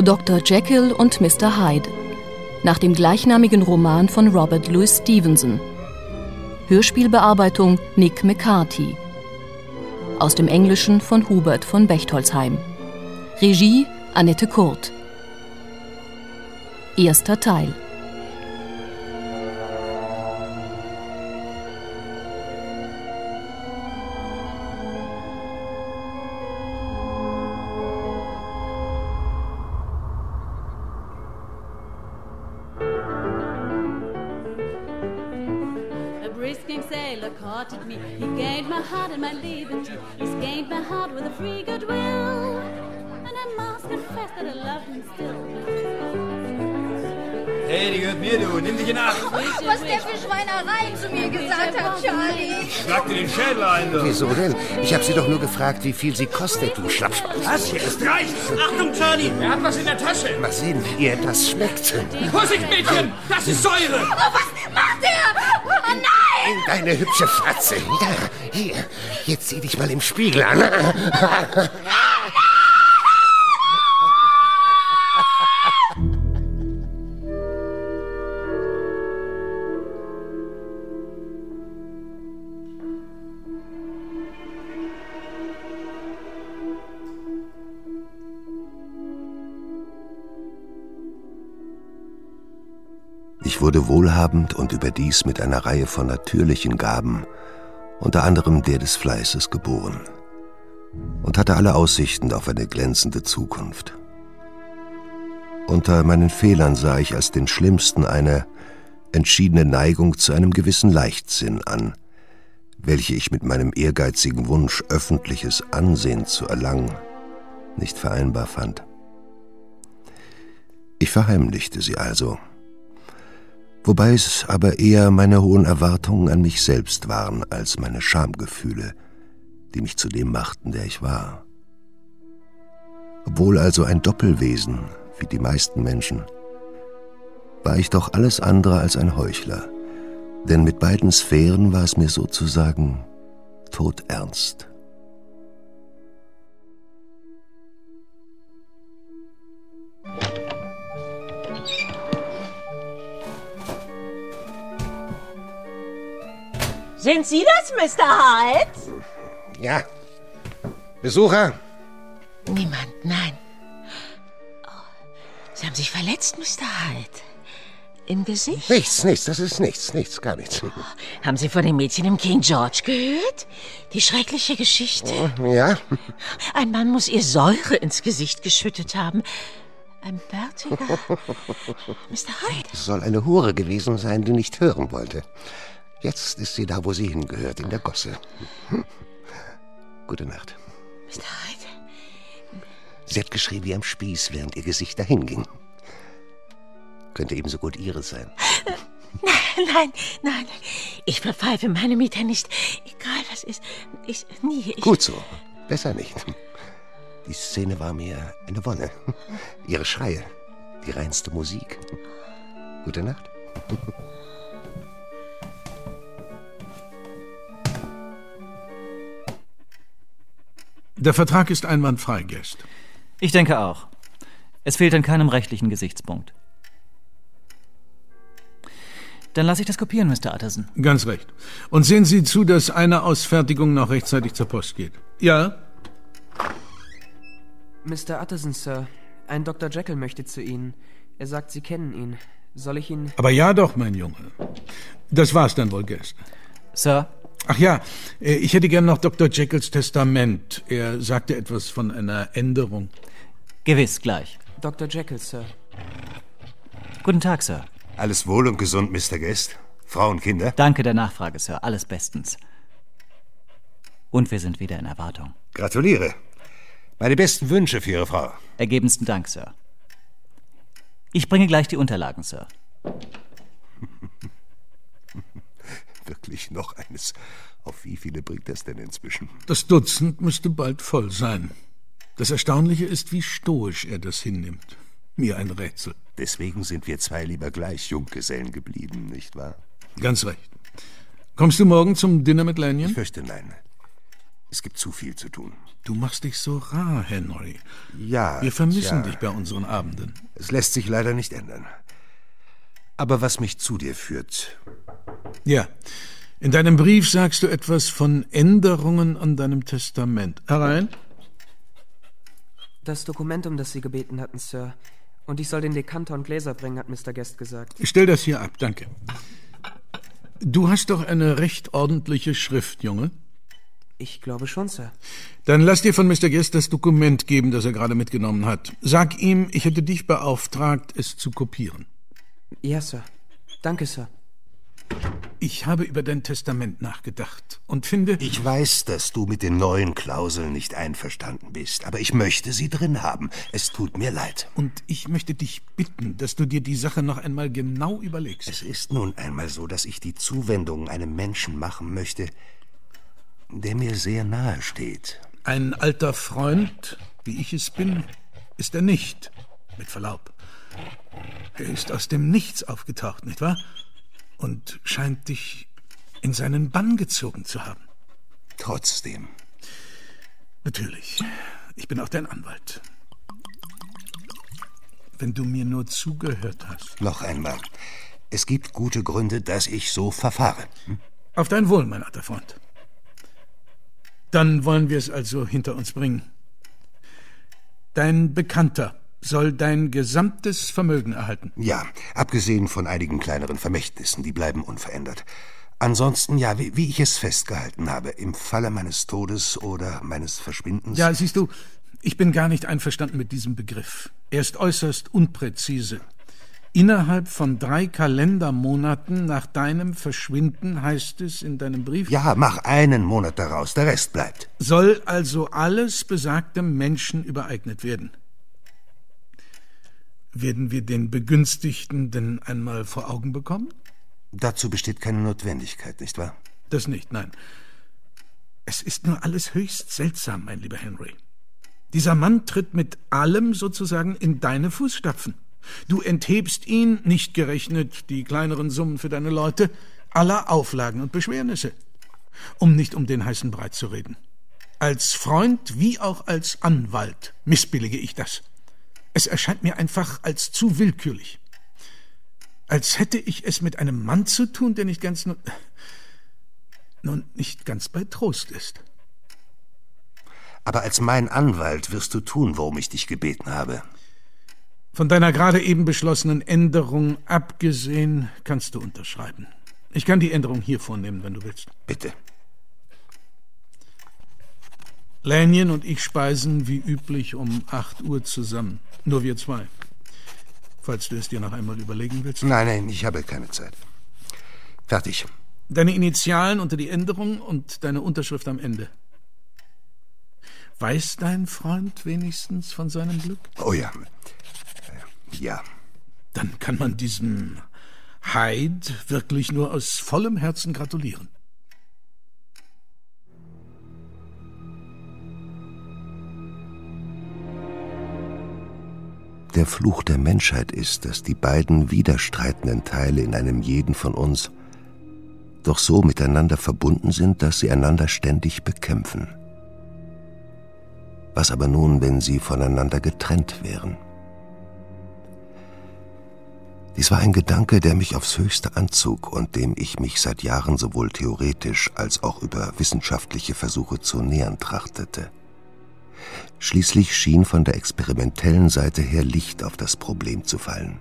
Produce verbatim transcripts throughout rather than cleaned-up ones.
Doktor Jekyll und Mister Hyde, nach dem gleichnamigen Roman von Robert Louis Stevenson. Hörspielbearbeitung Nick McCarthy. Aus dem Englischen von Hubert von Bechtolsheim. Regie Annette Kurt. Erster Teil. Me. He gained my heart and my liberty. He's gained my heart with a free goodwill. And I must confess that I love him still. Hey, die gehört mir, du. Nimm dich in Acht. Was der für Schweinereien zu mir gesagt hat, Charlie. Schlag dir den Schädel ein, du. Wieso denn? Ich habe sie doch nur gefragt, wie viel sie kostet, du Schlappschwanz. Was? Hier ist reicht. Achtung, Charlie. Er hat was in der Tasche. Mal sehen, wie ihr das schmeckt. Vorsicht, Mädchen. Das ist Säure. Oh, was macht er? Oh, nein! Deine hübsche Fratze. Ja, hier. Jetzt sieh dich mal im Spiegel an. Ich wurde wohlhabend und überdies mit einer Reihe von natürlichen Gaben, unter anderem der des Fleißes, geboren und hatte alle Aussichten auf eine glänzende Zukunft. Unter meinen Fehlern sah ich als den schlimmsten eine entschiedene Neigung zu einem gewissen Leichtsinn an, welche ich mit meinem ehrgeizigen Wunsch, öffentliches Ansehen zu erlangen, nicht vereinbar fand. Ich verheimlichte sie also, wobei es aber eher meine hohen Erwartungen an mich selbst waren, als meine Schamgefühle, die mich zu dem machten, der ich war. Obwohl also ein Doppelwesen, wie die meisten Menschen, war ich doch alles andere als ein Heuchler, denn mit beiden Sphären war es mir sozusagen todernst. Sind Sie das, Mister Hyde? Ja. Besucher? Niemand, nein. Oh, Sie haben sich verletzt, Mister Hyde. Im Gesicht? Nichts, nichts, das ist nichts, nichts, gar nichts. Oh, haben Sie von dem Mädchen im King George gehört? Die schreckliche Geschichte. Ja. Ein Mann muss ihr Säure ins Gesicht geschüttet haben. Ein bärtiger Mister Hyde. Es soll eine Hure gewesen sein, die nicht hören wollte. Jetzt ist sie da, wo sie hingehört, in der Gosse. Hm. Gute Nacht. Mister Hyde? Sie hat geschrien wie am Spieß, während ihr Gesicht dahin ging. Könnte ebenso gut ihre sein. Nein, nein, nein. Ich verpfeife meine Mieter nicht. Egal was ist. Ich, nie. Ich... Gut so. Besser nicht. Die Szene war mir eine Wonne. Ihre Schreie. Die reinste Musik. Gute Nacht. Der Vertrag ist einwandfrei, Guest. Ich denke auch. Es fehlt an keinem rechtlichen Gesichtspunkt. Dann lasse ich das kopieren, Mister Utterson. Ganz recht. Und sehen Sie zu, dass eine Ausfertigung noch rechtzeitig zur Post geht. Ja? Mister Utterson, Sir. Ein Doktor Jekyll möchte zu Ihnen. Er sagt, Sie kennen ihn. Soll ich ihn... Aber ja doch, mein Junge. Das war's dann wohl, Guest. Sir? Ach ja, ich hätte gern noch Doktor Jekylls Testament. Er sagte etwas von einer Änderung. Gewiss, gleich. Doktor Jekyll, Sir. Guten Tag, Sir. Alles wohl und gesund, Mister Guest? Frau und Kinder? Danke der Nachfrage, Sir. Alles bestens. Und wir sind wieder in Erwartung. Gratuliere. Meine besten Wünsche für Ihre Frau. Ergebensten Dank, Sir. Ich bringe gleich die Unterlagen, Sir. Wirklich noch eines. Auf wie viele bringt das denn inzwischen? Das Dutzend müsste bald voll sein. Das Erstaunliche ist, wie stoisch er das hinnimmt. Mir ein Rätsel. Deswegen sind wir zwei lieber gleich Junggesellen geblieben, nicht wahr? Ganz recht. Kommst du morgen zum Dinner mit Lanyon? Ich fürchte nein. Es gibt zu viel zu tun. Du machst dich so rar, Henry. Ja. Wir vermissen ja. dich bei unseren Abenden. Es lässt sich leider nicht ändern. Aber was mich zu dir führt... Ja, in deinem Brief sagst du etwas von Änderungen an deinem Testament. Herein. Das Dokument, um das Sie gebeten hatten, Sir. Und ich soll den Dekanter und Gläser bringen, hat Mister Guest gesagt. Stell das hier ab, danke. Du hast doch eine recht ordentliche Schrift, Junge. Ich glaube schon, Sir. Dann lass dir von Mister Guest das Dokument geben, das er gerade mitgenommen hat. Sag ihm, ich hätte dich beauftragt, es zu kopieren. Ja, Sir. Danke, Sir. Ich habe über dein Testament nachgedacht und finde... Ich weiß, dass du mit den neuen Klauseln nicht einverstanden bist, aber ich möchte sie drin haben. Es tut mir leid. Und ich möchte dich bitten, dass du dir die Sache noch einmal genau überlegst. Es ist nun einmal so, dass ich die Zuwendung einem Menschen machen möchte, der mir sehr nahe steht. Ein alter Freund, wie ich es bin, ist er nicht, mit Verlaub. Er ist aus dem Nichts aufgetaucht, nicht wahr? Und scheint dich in seinen Bann gezogen zu haben. Trotzdem. Natürlich. Ich bin auch dein Anwalt. Wenn du mir nur zugehört hast. Noch einmal. Es gibt gute Gründe, dass ich so verfahre. Hm? Auf dein Wohl, mein alter Freund. Dann wollen wir es also hinter uns bringen. Dein Bekannter soll dein gesamtes Vermögen erhalten. Ja, abgesehen von einigen kleineren Vermächtnissen, die bleiben unverändert. Ansonsten, ja, wie, wie ich es festgehalten habe, im Falle meines Todes oder meines Verschwindens... Ja, siehst du, ich bin gar nicht einverstanden mit diesem Begriff. Er ist äußerst unpräzise. Innerhalb von drei Kalendermonaten nach deinem Verschwinden, heißt es in deinem Brief... Ja, mach einen Monat daraus, der Rest bleibt. Soll also alles besagtem Menschen übereignet werden. Werden wir den Begünstigten denn einmal vor Augen bekommen? Dazu besteht keine Notwendigkeit, nicht wahr? Das nicht, nein. Es ist nur alles höchst seltsam, mein lieber Henry. Dieser Mann tritt mit allem sozusagen in deine Fußstapfen. Du enthebst ihn, nicht gerechnet die kleineren Summen für deine Leute, aller Auflagen und Beschwernisse. Um nicht um den heißen Brei zu reden. Als Freund wie auch als Anwalt missbillige ich das. Es erscheint mir einfach als zu willkürlich. Als hätte ich es mit einem Mann zu tun, der nicht ganz... nun nicht ganz bei Trost ist. Aber als mein Anwalt wirst du tun, worum ich dich gebeten habe. Von deiner gerade eben beschlossenen Änderung abgesehen, kannst du unterschreiben. Ich kann die Änderung hier vornehmen, wenn du willst. Bitte. Lanyon und ich speisen wie üblich um acht Uhr zusammen. Nur wir zwei. Falls du es dir noch einmal überlegen willst. Nein, nein, ich habe keine Zeit. Fertig. Deine Initialen unter die Änderung und deine Unterschrift am Ende. Weiß dein Freund wenigstens von seinem Glück? Oh ja. Ja. Dann kann man diesem Hyde wirklich nur aus vollem Herzen gratulieren. Der Fluch der Menschheit ist, dass die beiden widerstreitenden Teile in einem jeden von uns doch so miteinander verbunden sind, dass sie einander ständig bekämpfen. Was aber nun, wenn sie voneinander getrennt wären? Dies war ein Gedanke, der mich aufs Höchste anzog und dem ich mich seit Jahren sowohl theoretisch als auch über wissenschaftliche Versuche zu nähern trachtete. Schließlich schien von der experimentellen Seite her Licht auf das Problem zu fallen.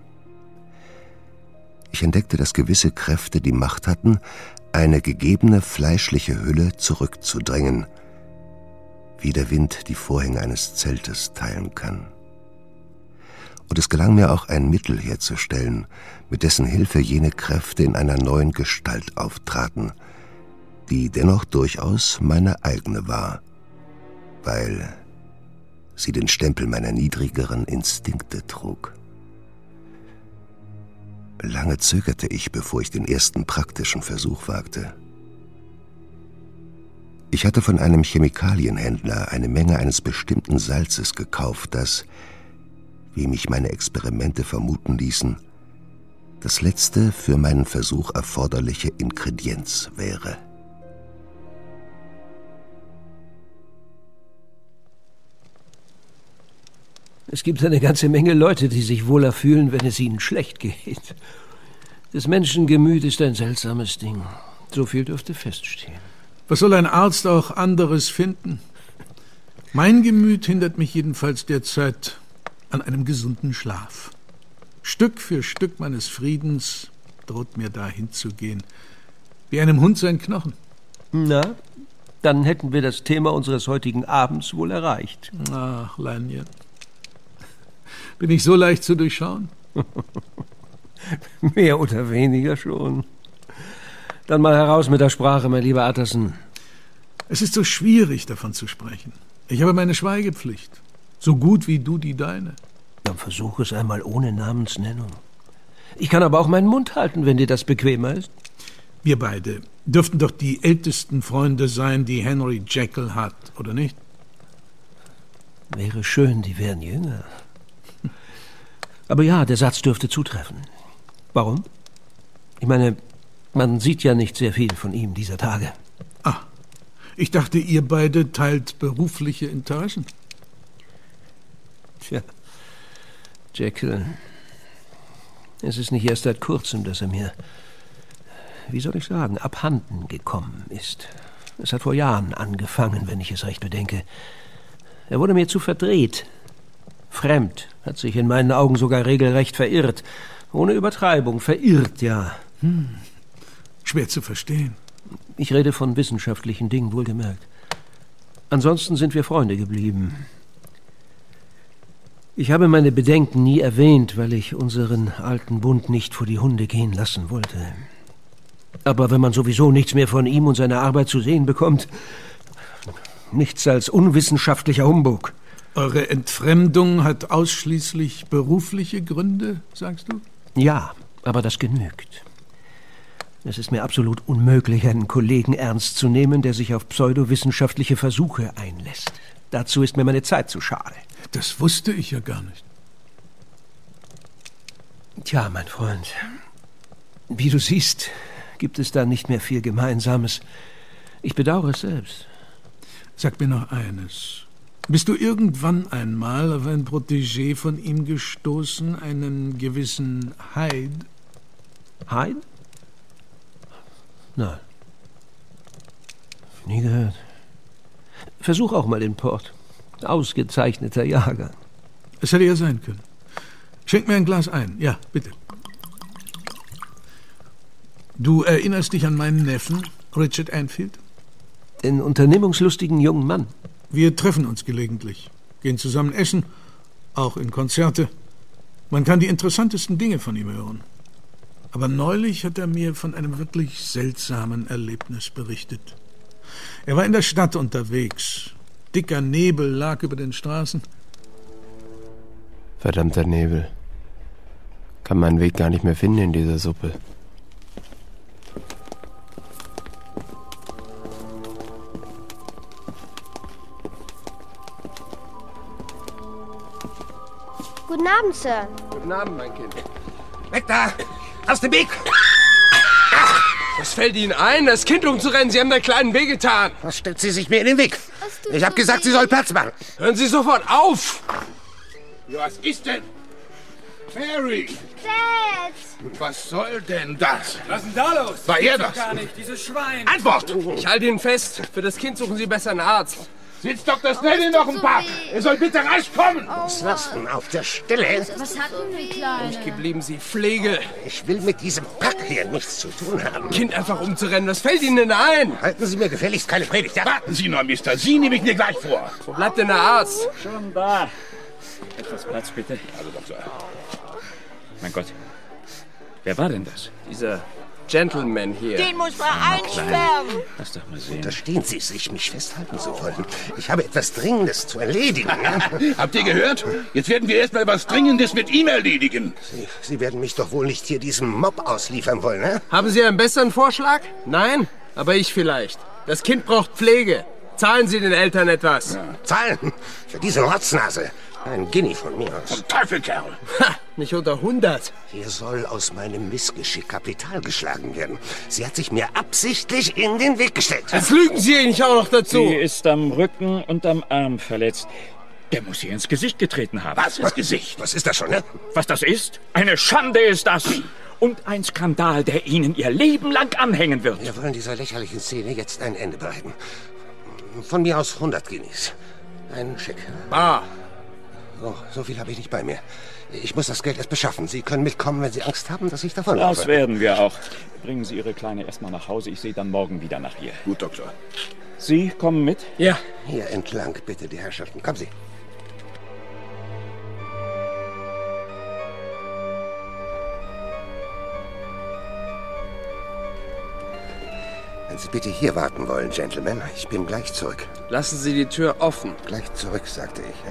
Ich entdeckte, dass gewisse Kräfte die Macht hatten, eine gegebene fleischliche Hülle zurückzudrängen, wie der Wind die Vorhänge eines Zeltes teilen kann. Und es gelang mir auch, ein Mittel herzustellen, mit dessen Hilfe jene Kräfte in einer neuen Gestalt auftraten, die dennoch durchaus meine eigene war, weil sie den Stempel meiner niedrigeren Instinkte trug. Lange zögerte ich, bevor ich den ersten praktischen Versuch wagte. Ich hatte von einem Chemikalienhändler eine Menge eines bestimmten Salzes gekauft, das, wie mich meine Experimente vermuten ließen, das letzte für meinen Versuch erforderliche Ingredienz wäre. Es gibt eine ganze Menge Leute, die sich wohler fühlen, wenn es ihnen schlecht geht. Das Menschengemüt ist ein seltsames Ding. So viel dürfte feststehen. Was soll ein Arzt auch anderes finden? Mein Gemüt hindert mich jedenfalls derzeit an einem gesunden Schlaf. Stück für Stück meines Friedens droht mir dahin zu gehen, wie einem Hund sein Knochen. Na, dann hätten wir das Thema unseres heutigen Abends wohl erreicht. Ach, Lanyon. Bin ich so leicht zu durchschauen? Mehr oder weniger schon. Dann mal heraus mit der Sprache, mein lieber Utterson. Es ist so schwierig, davon zu sprechen. Ich habe meine Schweigepflicht. So gut wie du die deine. Dann versuch es einmal ohne Namensnennung. Ich kann aber auch meinen Mund halten, wenn dir das bequemer ist. Wir beide dürften doch die ältesten Freunde sein, die Henry Jekyll hat, oder nicht? Wäre schön, die wären jünger. Aber ja, der Satz dürfte zutreffen. Warum? Ich meine, man sieht ja nicht sehr viel von ihm dieser Tage. Ah, ich dachte, ihr beide teilt berufliche Interessen. Tja, Jekyll. Es ist nicht erst seit kurzem, dass er mir, wie soll ich sagen, abhanden gekommen ist. Es hat vor Jahren angefangen, wenn ich es recht bedenke. Er wurde mir zu verdreht. Fremd, hat sich in meinen Augen sogar regelrecht verirrt. Ohne Übertreibung, verirrt, ja. Hm. Schwer zu verstehen. Ich rede von wissenschaftlichen Dingen, wohlgemerkt. Ansonsten sind wir Freunde geblieben. Ich habe meine Bedenken nie erwähnt, weil ich unseren alten Bund nicht vor die Hunde gehen lassen wollte. Aber wenn man sowieso nichts mehr von ihm und seiner Arbeit zu sehen bekommt, nichts als unwissenschaftlicher Humbug. Eure Entfremdung hat ausschließlich berufliche Gründe, sagst du? Ja, aber das genügt. Es ist mir absolut unmöglich, einen Kollegen ernst zu nehmen, der sich auf pseudowissenschaftliche Versuche einlässt. Dazu ist mir meine Zeit zu schade. Das wusste ich ja gar nicht. Tja, mein Freund, wie du siehst, gibt es da nicht mehr viel Gemeinsames. Ich bedauere es selbst. Sag mir noch eines. Bist du irgendwann einmal auf ein Protégé von ihm gestoßen, einen gewissen Hyde? Hyde? Nein. Nie gehört. Versuch auch mal den Port. Ausgezeichneter Jager. Es hätte ja sein können. Schenk mir ein Glas ein. Ja, bitte. Du erinnerst dich an meinen Neffen, Richard Enfield? Den unternehmungslustigen jungen Mann. Wir treffen uns gelegentlich, gehen zusammen essen, auch in Konzerte. Man kann die interessantesten Dinge von ihm hören. Aber neulich hat er mir von einem wirklich seltsamen Erlebnis berichtet. Er war in der Stadt unterwegs. Dicker Nebel lag über den Straßen. Verdammter Nebel. Kann meinen Weg gar nicht mehr finden in dieser Suppe. Guten Abend, Sir. Guten Abend, mein Kind. Weg da! Aus dem Weg! Was fällt Ihnen ein, das Kind umzurennen? Sie haben der Kleinen wehgetan. Was stellt sie sich mir in den Weg? Ich habe gesagt, sie soll Platz machen. Hören Sie sofort auf! Was ist denn? Mary! Dad! Was soll denn das? Was ist denn da los? War er das? Gar nicht, dieses Schwein. Antwort! Ich halte ihn fest. Für das Kind suchen Sie besser einen Arzt. Sitzt Doktor Snell noch im Park. Er soll bitte rasch kommen. Was lass denn auf der Stelle? Was hat denn die Kleine? Ich geblieben Sie Pflege. Ich will mit diesem Pack hier nichts zu tun haben. Kind einfach umzurennen, was fällt Ihnen denn ein? Halten Sie mir gefälligst keine Predigt, ja? Warten Sie noch, Mister. Sie nehme ich mir gleich vor. Wo bleibt denn der Arzt? Schon da. Etwas Platz, bitte. Also, Doktor. Mein Gott. Wer war denn das? Dieser Gentleman hier. Den muss man einsperren. Lass doch mal sehen. Unterstehen Sie sich, mich festhalten zu wollen. Ich habe etwas Dringendes zu erledigen. Habt ihr gehört? Jetzt werden wir erstmal etwas Dringendes mit ihm erledigen. Sie, Sie werden mich doch wohl nicht hier diesem Mob ausliefern wollen, ne? Haben Sie einen besseren Vorschlag? Nein? Aber ich vielleicht. Das Kind braucht Pflege. Zahlen Sie den Eltern etwas. Ja. Zahlen? Für diese Rotznase? Ein Guinea von mir aus. Vom Teufel, Kerl. Ha, nicht unter hundert. Hier soll aus meinem Missgeschick Kapital geschlagen werden. Sie hat sich mir absichtlich in den Weg gestellt. Jetzt lügen Sie nicht auch noch dazu. Sie ist am Rücken und am Arm verletzt. Der muss ihr ins Gesicht getreten haben. Was ins Gesicht? Was ist das schon, ne? Was das ist? Eine Schande ist das. Und ein Skandal, der Ihnen Ihr Leben lang anhängen wird. Wir wollen dieser lächerlichen Szene jetzt ein Ende bereiten. Von mir aus hundert Guineas. Ein Scheck. Bar. Oh, so viel habe ich nicht bei mir. Ich muss das Geld erst beschaffen. Sie können mitkommen, wenn Sie Angst haben, dass ich davonlaufe. Das werden wir auch. Bringen Sie Ihre Kleine erstmal nach Hause. Ich sehe dann morgen wieder nach ihr. Gut, Doktor. Sie kommen mit? Ja. Hier entlang, bitte, die Herrschaften. Kommen Sie. Wenn Sie bitte hier warten wollen, Gentlemen, ich bin gleich zurück. Lassen Sie die Tür offen. Gleich zurück, sagte ich.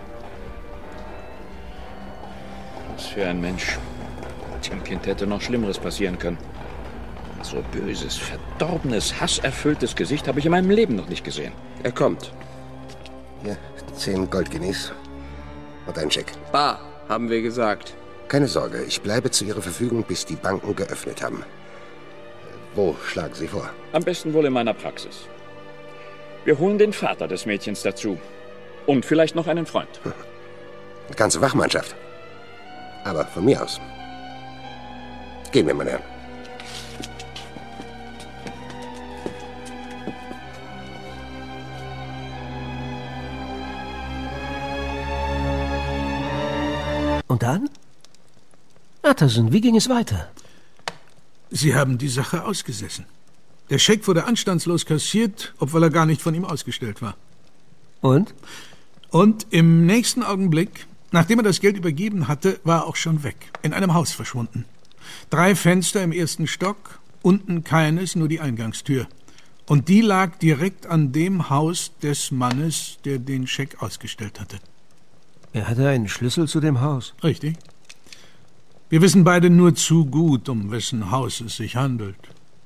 Was für ein Mensch. Dem Kind hätte noch Schlimmeres passieren können. So böses, verdorbenes, hasserfülltes Gesicht habe ich in meinem Leben noch nicht gesehen. Er kommt. Hier, zehn Goldguineas und ein Scheck. Bar, haben wir gesagt. Keine Sorge, ich bleibe zu Ihrer Verfügung, bis die Banken geöffnet haben. Wo schlagen Sie vor? Am besten wohl in meiner Praxis. Wir holen den Vater des Mädchens dazu. Und vielleicht noch einen Freund. Eine ganze Wachmannschaft. Aber von mir aus. Gehen wir, meine Herren. Und dann? Utterson, wie ging es weiter? Sie haben die Sache ausgesessen. Der Scheck wurde anstandslos kassiert, obwohl er gar nicht von ihm ausgestellt war. Und? Und im nächsten Augenblick, nachdem er das Geld übergeben hatte, war er auch schon weg, in einem Haus verschwunden. Drei Fenster im ersten Stock, unten keines, nur die Eingangstür. Und die lag direkt an dem Haus des Mannes, der den Scheck ausgestellt hatte. Er hatte einen Schlüssel zu dem Haus? Richtig. Wir wissen beide nur zu gut, um wessen Haus es sich handelt.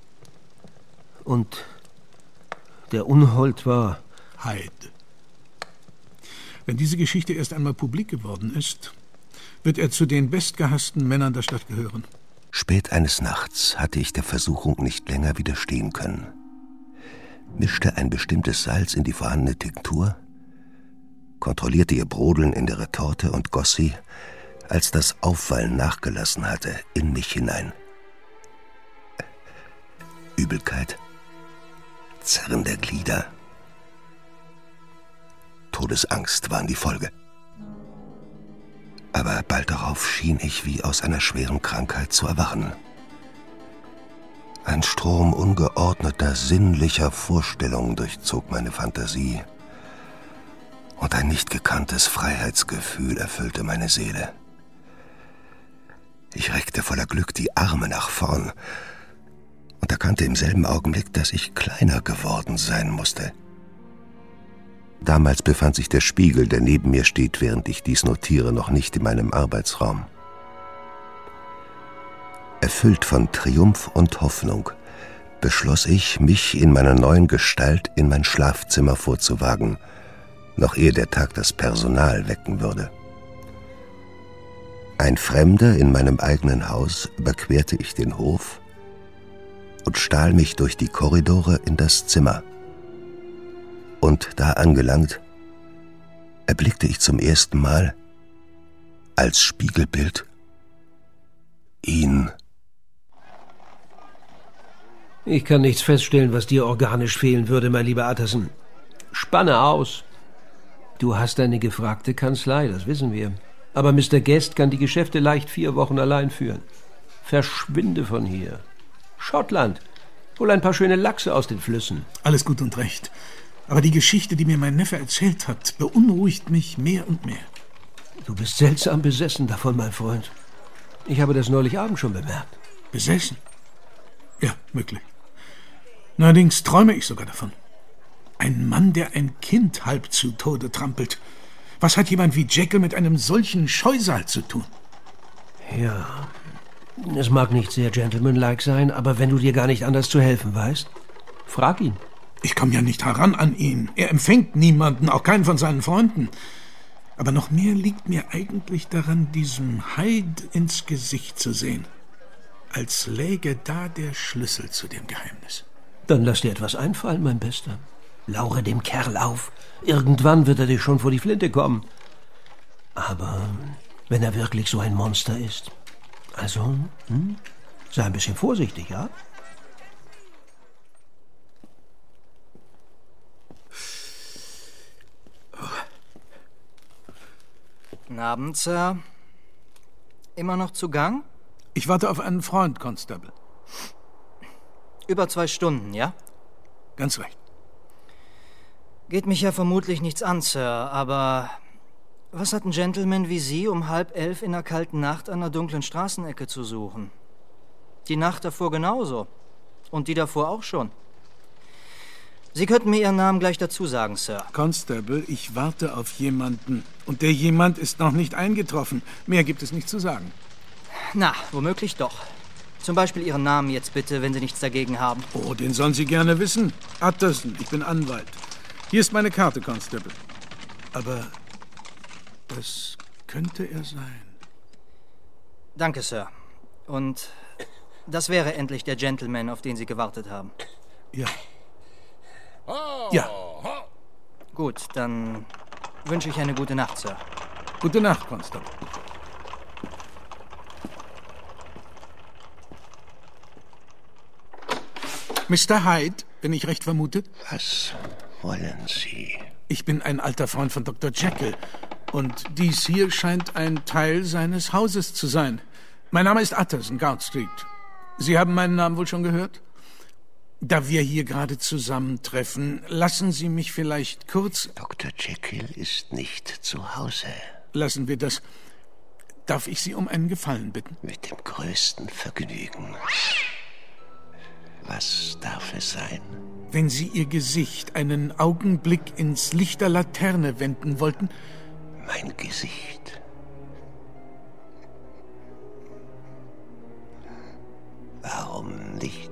Und der Unhold war? Hyde. Wenn diese Geschichte erst einmal publik geworden ist, wird er zu den bestgehassten Männern der Stadt gehören. Spät eines Nachts hatte ich der Versuchung nicht länger widerstehen können. Mischte ein bestimmtes Salz in die vorhandene Tinktur, kontrollierte ihr Brodeln in der Retorte und goss sie, als das Aufwallen nachgelassen hatte, in mich hinein. Übelkeit, Zerren der Glieder, Todesangst waren die Folge. Aber bald darauf schien ich wie aus einer schweren Krankheit zu erwachen. Ein Strom ungeordneter, sinnlicher Vorstellungen durchzog meine Fantasie, und ein nicht gekanntes Freiheitsgefühl erfüllte meine Seele. Ich reckte voller Glück die Arme nach vorn und erkannte im selben Augenblick, dass ich kleiner geworden sein musste. Damals befand sich der Spiegel, der neben mir steht, während ich dies notiere, noch nicht in meinem Arbeitsraum. Erfüllt von Triumph und Hoffnung beschloss ich, mich in meiner neuen Gestalt in mein Schlafzimmer vorzuwagen, noch ehe der Tag das Personal wecken würde. Ein Fremder in meinem eigenen Haus überquerte ich den Hof und stahl mich durch die Korridore in das Zimmer. Und da angelangt, erblickte ich zum ersten Mal als Spiegelbild ihn. Ich kann nichts feststellen, was dir organisch fehlen würde, mein lieber Utterson. Spanne aus. Du hast eine gefragte Kanzlei, das wissen wir. Aber Mister Guest kann die Geschäfte leicht vier Wochen allein führen. Verschwinde von hier. Schottland. Hol ein paar schöne Lachse aus den Flüssen. Alles gut und recht. Aber die Geschichte, die mir mein Neffe erzählt hat, beunruhigt mich mehr und mehr. Du bist seltsam besessen davon, mein Freund. Ich habe das neulich Abend schon bemerkt. Besessen? Ja, möglich. Allerdings träume ich sogar davon. Ein Mann, der ein Kind halb zu Tode trampelt. Was hat jemand wie Jekyll mit einem solchen Scheusal zu tun? Ja, es mag nicht sehr gentlemanlike sein, aber wenn du dir gar nicht anders zu helfen weißt, frag ihn. Ich komme ja nicht heran an ihn. Er empfängt niemanden, auch keinen von seinen Freunden. Aber noch mehr liegt mir eigentlich daran, diesem Hyde ins Gesicht zu sehen, als läge da der Schlüssel zu dem Geheimnis. Dann lass dir etwas einfallen, mein Bester. Laure dem Kerl auf. Irgendwann wird er dir schon vor die Flinte kommen. Aber wenn er wirklich so ein Monster ist, also, hm, sei ein bisschen vorsichtig, ja? Guten Abend, Sir. Immer noch zu Gang? Ich warte auf einen Freund, Constable. Über zwei Stunden, ja? Ganz recht. Geht mich ja vermutlich nichts an, Sir, aber was hat ein Gentleman wie Sie um halb elf in einer kalten Nacht an einer dunklen Straßenecke zu suchen? Die Nacht davor genauso. Und die davor auch schon. Sie könnten mir Ihren Namen gleich dazu sagen, Sir. Constable, ich warte auf jemanden. Und der jemand ist noch nicht eingetroffen. Mehr gibt es nicht zu sagen. Na, womöglich doch. Zum Beispiel Ihren Namen jetzt bitte, wenn Sie nichts dagegen haben. Oh, den sollen Sie gerne wissen. Utterson, ich bin Anwalt. Hier ist meine Karte, Constable. Aber das könnte er sein. Danke, Sir. Und das wäre endlich der Gentleman, auf den Sie gewartet haben. Ja. Ja. Gut, dann wünsche ich eine gute Nacht, Sir. Gute Nacht, Constable. Mister Hyde, wenn ich recht vermute? Was wollen Sie? Ich bin ein alter Freund von Doktor Jekyll. Und dies hier scheint ein Teil seines Hauses zu sein. Mein Name ist Utterson, Goud Street. Sie haben meinen Namen wohl schon gehört? Da wir hier gerade zusammentreffen, lassen Sie mich vielleicht kurz... Doktor Jekyll ist nicht zu Hause. Lassen wir das. Darf ich Sie um einen Gefallen bitten? Mit dem größten Vergnügen. Was darf es sein? Wenn Sie Ihr Gesicht einen Augenblick ins Licht der Laterne wenden wollten... Mein Gesicht? Warum nicht?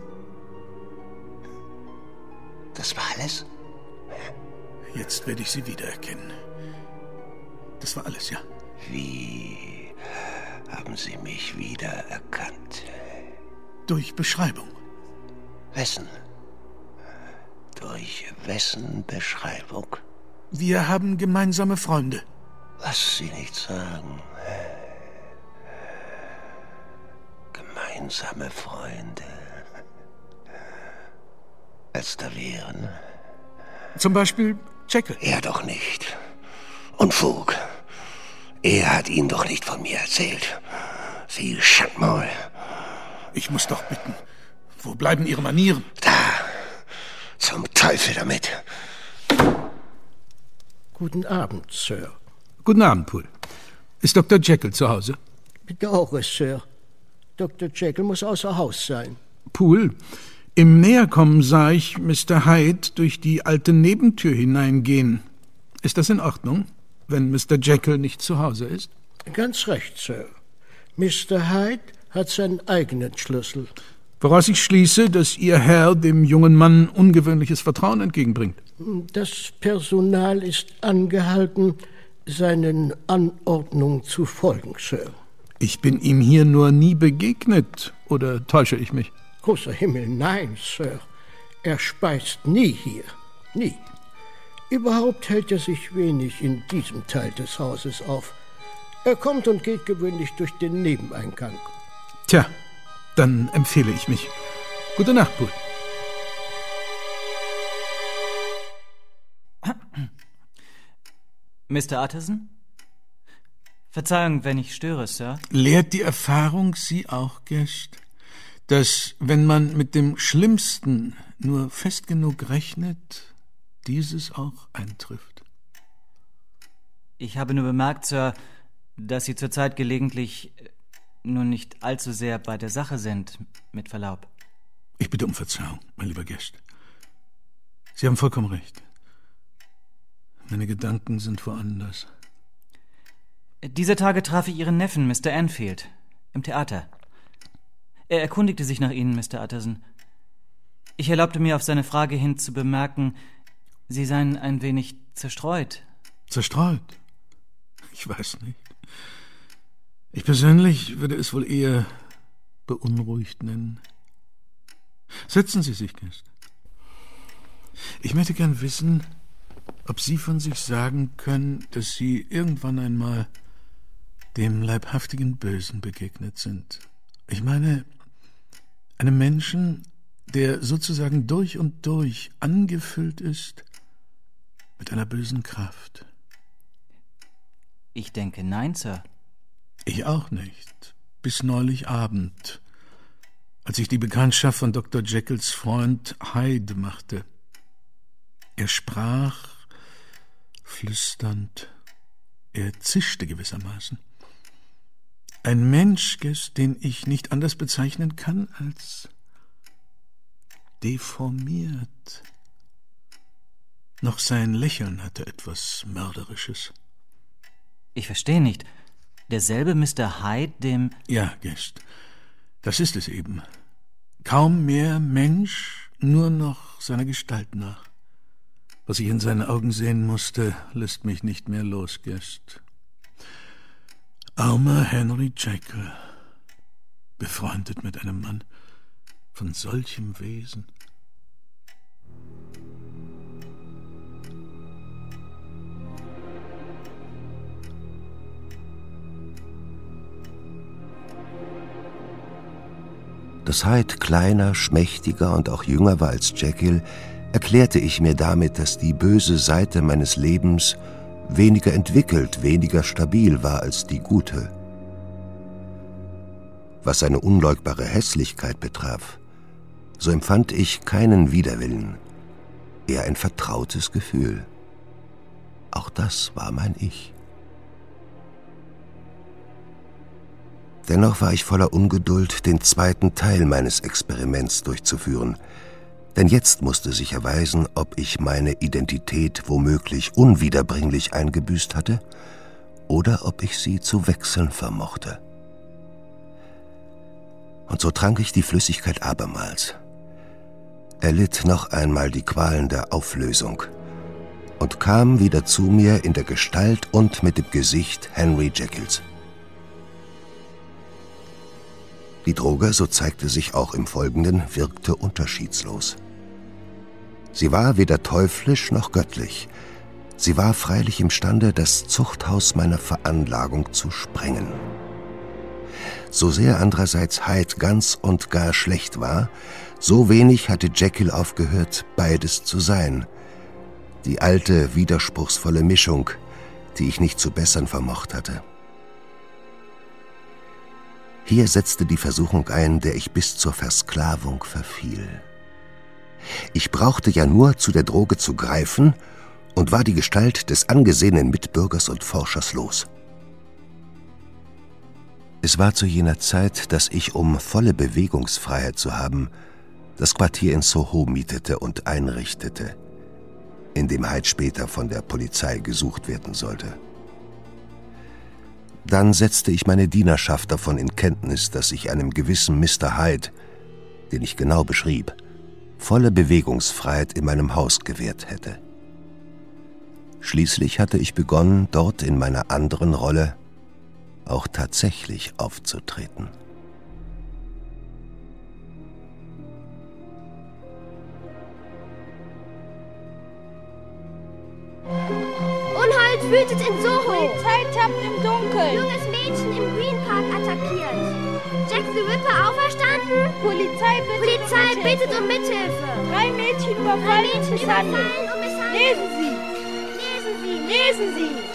Das war alles? Jetzt werde ich Sie wiedererkennen. Das war alles, ja. Wie haben Sie mich wiedererkannt? Durch Beschreibung. Wessen? Durch wessen Beschreibung? Wir haben gemeinsame Freunde. Lass Sie nicht sagen. Gemeinsame Freunde. Als da wären. Zum Beispiel Jekyll. Er doch nicht. Unfug. Er hat Ihnen doch nicht von mir erzählt. Sie Schankmaul. Ich muss doch bitten. Wo bleiben Ihre Manieren? Da. Zum Teufel damit. Guten Abend, Sir. Guten Abend, Poole. Ist Doktor Jekyll zu Hause? Bedauere, Sir. Doktor Jekyll muss außer Haus sein. Poole, im Näherkommen sah ich Mister Hyde durch die alte Nebentür hineingehen. Ist das in Ordnung, wenn Mister Jekyll nicht zu Hause ist? Ganz recht, Sir. Mister Hyde hat seinen eigenen Schlüssel. Woraus ich schließe, dass Ihr Herr dem jungen Mann ungewöhnliches Vertrauen entgegenbringt. Das Personal ist angehalten, seinen Anordnungen zu folgen, Sir. Ich bin ihm hier nur nie begegnet, oder täusche ich mich? Großer Himmel, nein, Sir. Er speist nie hier. Nie. Überhaupt hält er sich wenig in diesem Teil des Hauses auf. Er kommt und geht gewöhnlich durch den Nebeneingang. Tja, dann empfehle ich mich. Gute Nacht, Poole. Mister Utterson? Verzeihung, wenn ich störe, Sir. Lehrt die Erfahrung Sie auch, Guest, dass, wenn man mit dem Schlimmsten nur fest genug rechnet, dieses auch eintrifft? Ich habe nur bemerkt, Sir, dass Sie zurzeit gelegentlich nur nicht allzu sehr bei der Sache sind, mit Verlaub. Ich bitte um Verzeihung, mein lieber Guest. Sie haben vollkommen recht. Meine Gedanken sind woanders. Dieser Tage traf ich Ihren Neffen, Mister Enfield, im Theater. Er erkundigte sich nach Ihnen, Mister Utterson. Ich erlaubte mir auf seine Frage hin zu bemerken, Sie seien ein wenig zerstreut. Zerstreut? Ich weiß nicht. Ich persönlich würde es wohl eher beunruhigt nennen. Setzen Sie sich, Guest. Ich möchte gern wissen, ob Sie von sich sagen können, dass Sie irgendwann einmal dem leibhaftigen Bösen begegnet sind. Ich meine, einem Menschen, der sozusagen durch und durch angefüllt ist mit einer bösen Kraft. Ich denke, nein, Sir. Ich auch nicht. Bis neulich Abend, als ich die Bekanntschaft von Doktor Jekylls Freund Hyde machte. Er sprach flüsternd, er zischte gewissermaßen. Ein Mensch, den ich nicht anders bezeichnen kann als deformiert. Noch sein Lächeln hatte etwas Mörderisches. Ich verstehe nicht. Derselbe Mister Hyde, dem... Ja, Guest, das ist es eben. Kaum mehr Mensch, nur noch seiner Gestalt nach. Was ich in seinen Augen sehen musste, lässt mich nicht mehr los, Guest. Armer Henry Jekyll, befreundet mit einem Mann von solchem Wesen. Dass Hyde kleiner, schmächtiger und auch jünger war als Jekyll, erklärte ich mir damit, dass die böse Seite meines Lebens weniger entwickelt, weniger stabil war als die gute. Was seine unleugbare Hässlichkeit betraf, so empfand ich keinen Widerwillen, eher ein vertrautes Gefühl. Auch das war mein Ich. Dennoch war ich voller Ungeduld, den zweiten Teil meines Experiments durchzuführen, denn jetzt musste sich erweisen, ob ich meine Identität womöglich unwiederbringlich eingebüßt hatte oder ob ich sie zu wechseln vermochte. Und so trank ich die Flüssigkeit abermals, erlitt noch einmal die Qualen der Auflösung und kam wieder zu mir in der Gestalt und mit dem Gesicht Henry Jekylls. Die Droge, so zeigte sich auch im Folgenden, wirkte unterschiedslos. Sie war weder teuflisch noch göttlich. Sie war freilich imstande, das Zuchthaus meiner Veranlagung zu sprengen. So sehr andererseits Hyde ganz und gar schlecht war, so wenig hatte Jekyll aufgehört, beides zu sein. Die alte, widerspruchsvolle Mischung, die ich nicht zu bessern vermocht hatte. Hier setzte die Versuchung ein, der ich bis zur Versklavung verfiel. Ich brauchte ja nur zu der Droge zu greifen und war die Gestalt des angesehenen Mitbürgers und Forschers los. Es war zu jener Zeit, dass ich, um volle Bewegungsfreiheit zu haben, das Quartier in Soho mietete und einrichtete, in dem Hyde später von der Polizei gesucht werden sollte. Dann setzte ich meine Dienerschaft davon in Kenntnis, dass ich einem gewissen Mister Hyde, den ich genau beschrieb, volle Bewegungsfreiheit in meinem Haus gewährt hätte. Schließlich hatte ich begonnen, dort in meiner anderen Rolle auch tatsächlich aufzutreten. Unhold wütet in Soho. Polizei tappt im Dunkeln. Junges Mädchen im Green Park attackiert. Jack the Ripper auferstanden. Polizei bittet, Polizei um, bittet um Mithilfe. Drei Mädchen überfallen, Drei Mädchen und misshandelt. überfallen und misshandelt. Lesen Sie. Lesen Sie. Lesen Sie.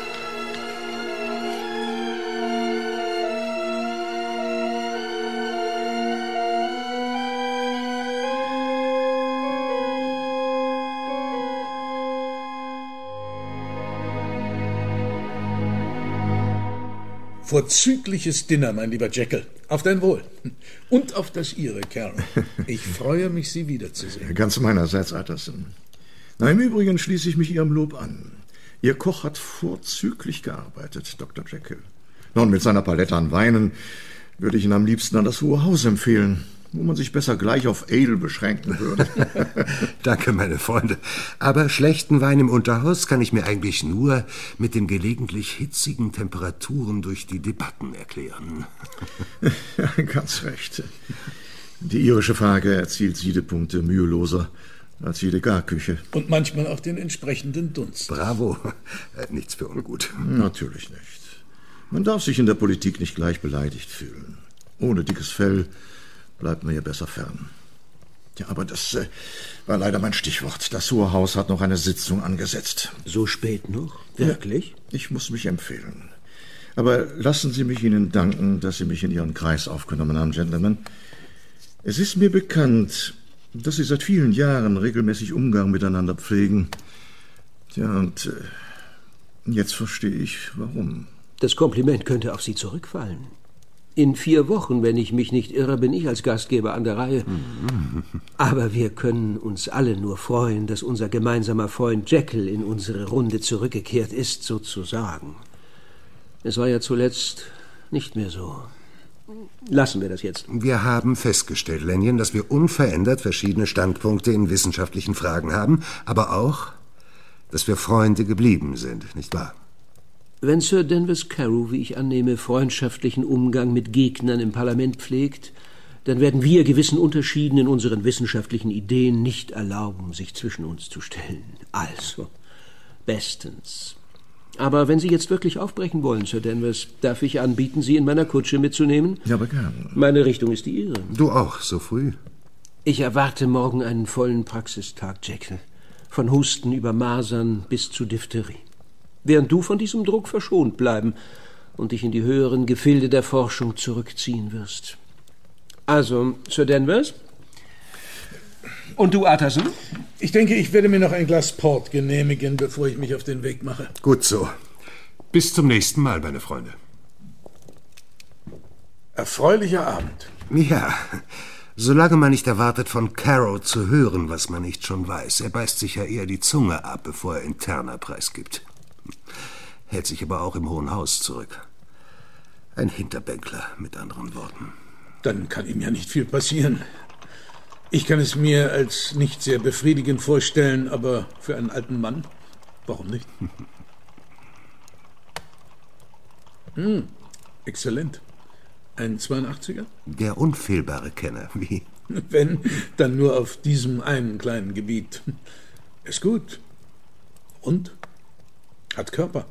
Vorzügliches Dinner, mein lieber Jekyll. Auf dein Wohl. Und auf das Ihre, Karen. Ich freue mich, Sie wiederzusehen. Ganz meinerseits, Utterson. Na, im Übrigen schließe ich mich Ihrem Lob an. Ihr Koch hat vorzüglich gearbeitet, Doktor Jekyll. Na, und mit seiner Palette an Weinen würde ich ihn am liebsten an das Hohe Haus empfehlen, wo man sich besser gleich auf Ale beschränken würde. Danke, meine Freunde. Aber schlechten Wein im Unterhaus kann ich mir eigentlich nur mit den gelegentlich hitzigen Temperaturen durch die Debatten erklären. Ja, ganz recht. Die irische Frage erzielt Siedepunkte müheloser als jede Garküche. Und manchmal auch den entsprechenden Dunst. Bravo. Nichts für ungut. Natürlich nicht. Man darf sich in der Politik nicht gleich beleidigt fühlen. Ohne dickes Fell bleibt man ja besser fern. Ja, aber das äh, war leider mein Stichwort. Das Hohe Haus hat noch eine Sitzung angesetzt. So spät noch? Wirklich? Ja, ich muss mich empfehlen. Aber lassen Sie mich Ihnen danken, dass Sie mich in Ihren Kreis aufgenommen haben, Gentlemen. Es ist mir bekannt, dass Sie seit vielen Jahren regelmäßig Umgang miteinander pflegen. Tja, und äh, jetzt verstehe ich, warum. Das Kompliment könnte auf Sie zurückfallen. In vier Wochen, wenn ich mich nicht irre, bin ich als Gastgeber an der Reihe. Aber wir können uns alle nur freuen, dass unser gemeinsamer Freund Jekyll in unsere Runde zurückgekehrt ist, sozusagen. Es war ja zuletzt nicht mehr so. Lassen wir das jetzt. Wir haben festgestellt, Lanyon, dass wir unverändert verschiedene Standpunkte in wissenschaftlichen Fragen haben, aber auch, dass wir Freunde geblieben sind, nicht wahr? Wenn Sir Danvers Carew, wie ich annehme, freundschaftlichen Umgang mit Gegnern im Parlament pflegt, dann werden wir gewissen Unterschieden in unseren wissenschaftlichen Ideen nicht erlauben, sich zwischen uns zu stellen. Also, bestens. Aber wenn Sie jetzt wirklich aufbrechen wollen, Sir Danvers, darf ich anbieten, Sie in meiner Kutsche mitzunehmen? Ja, aber gern. Meine Richtung ist die Ihre. Du auch, so früh? Ich erwarte morgen einen vollen Praxistag, Jekyll. Von Husten über Masern bis zu Diphtherie. Während du von diesem Druck verschont bleiben und dich in die höheren Gefilde der Forschung zurückziehen wirst. Also, Sir Danvers? Und du, Utterson? Ich denke, ich werde mir noch ein Glas Port genehmigen, bevor ich mich auf den Weg mache. Gut so. Bis zum nächsten Mal, meine Freunde. Erfreulicher Abend. Ja, solange man nicht erwartet, von Carew zu hören, was man nicht schon weiß. Er beißt sich ja eher die Zunge ab, bevor er interner preisgibt. Hält sich aber auch im Hohen Haus zurück. Ein Hinterbänkler, mit anderen Worten. Dann kann ihm ja nicht viel passieren. Ich kann es mir als nicht sehr befriedigend vorstellen, aber für einen alten Mann, warum nicht? Hm, exzellent. Ein zweiundachtziger? Der unfehlbare Kenner, wie? Wenn, dann nur auf diesem einen kleinen Gebiet. Ist gut. Und? Hat Körper.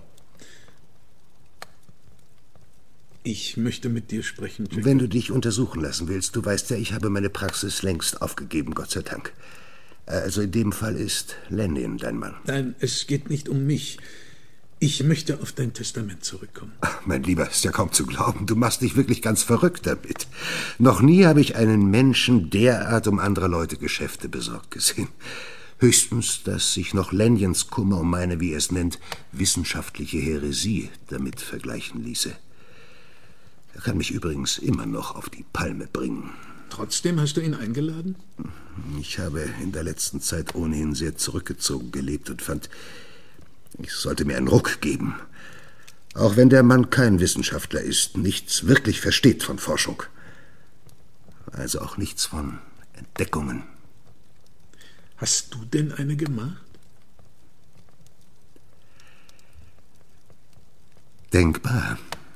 Ich möchte mit dir sprechen, Jekyll. Wenn du dich untersuchen lassen willst, du weißt ja, ich habe meine Praxis längst aufgegeben, Gott sei Dank. Also in dem Fall ist Lanyon dein Mann. Nein, es geht nicht um mich. Ich möchte auf dein Testament zurückkommen. Ach, mein Lieber, ist ja kaum zu glauben. Du machst dich wirklich ganz verrückt damit. Noch nie habe ich einen Menschen derart um andere Leute Geschäfte besorgt gesehen. Höchstens, dass sich noch Lanyons Kummer um meine, wie er es nennt, wissenschaftliche Häresie damit vergleichen ließe. Er kann mich übrigens immer noch auf die Palme bringen. Trotzdem hast du ihn eingeladen? Ich habe in der letzten Zeit ohnehin sehr zurückgezogen gelebt und fand, ich sollte mir einen Ruck geben. Auch wenn der Mann kein Wissenschaftler ist, nichts wirklich versteht von Forschung. Also auch nichts von Entdeckungen. Hast du denn eine gemacht? Denkbar.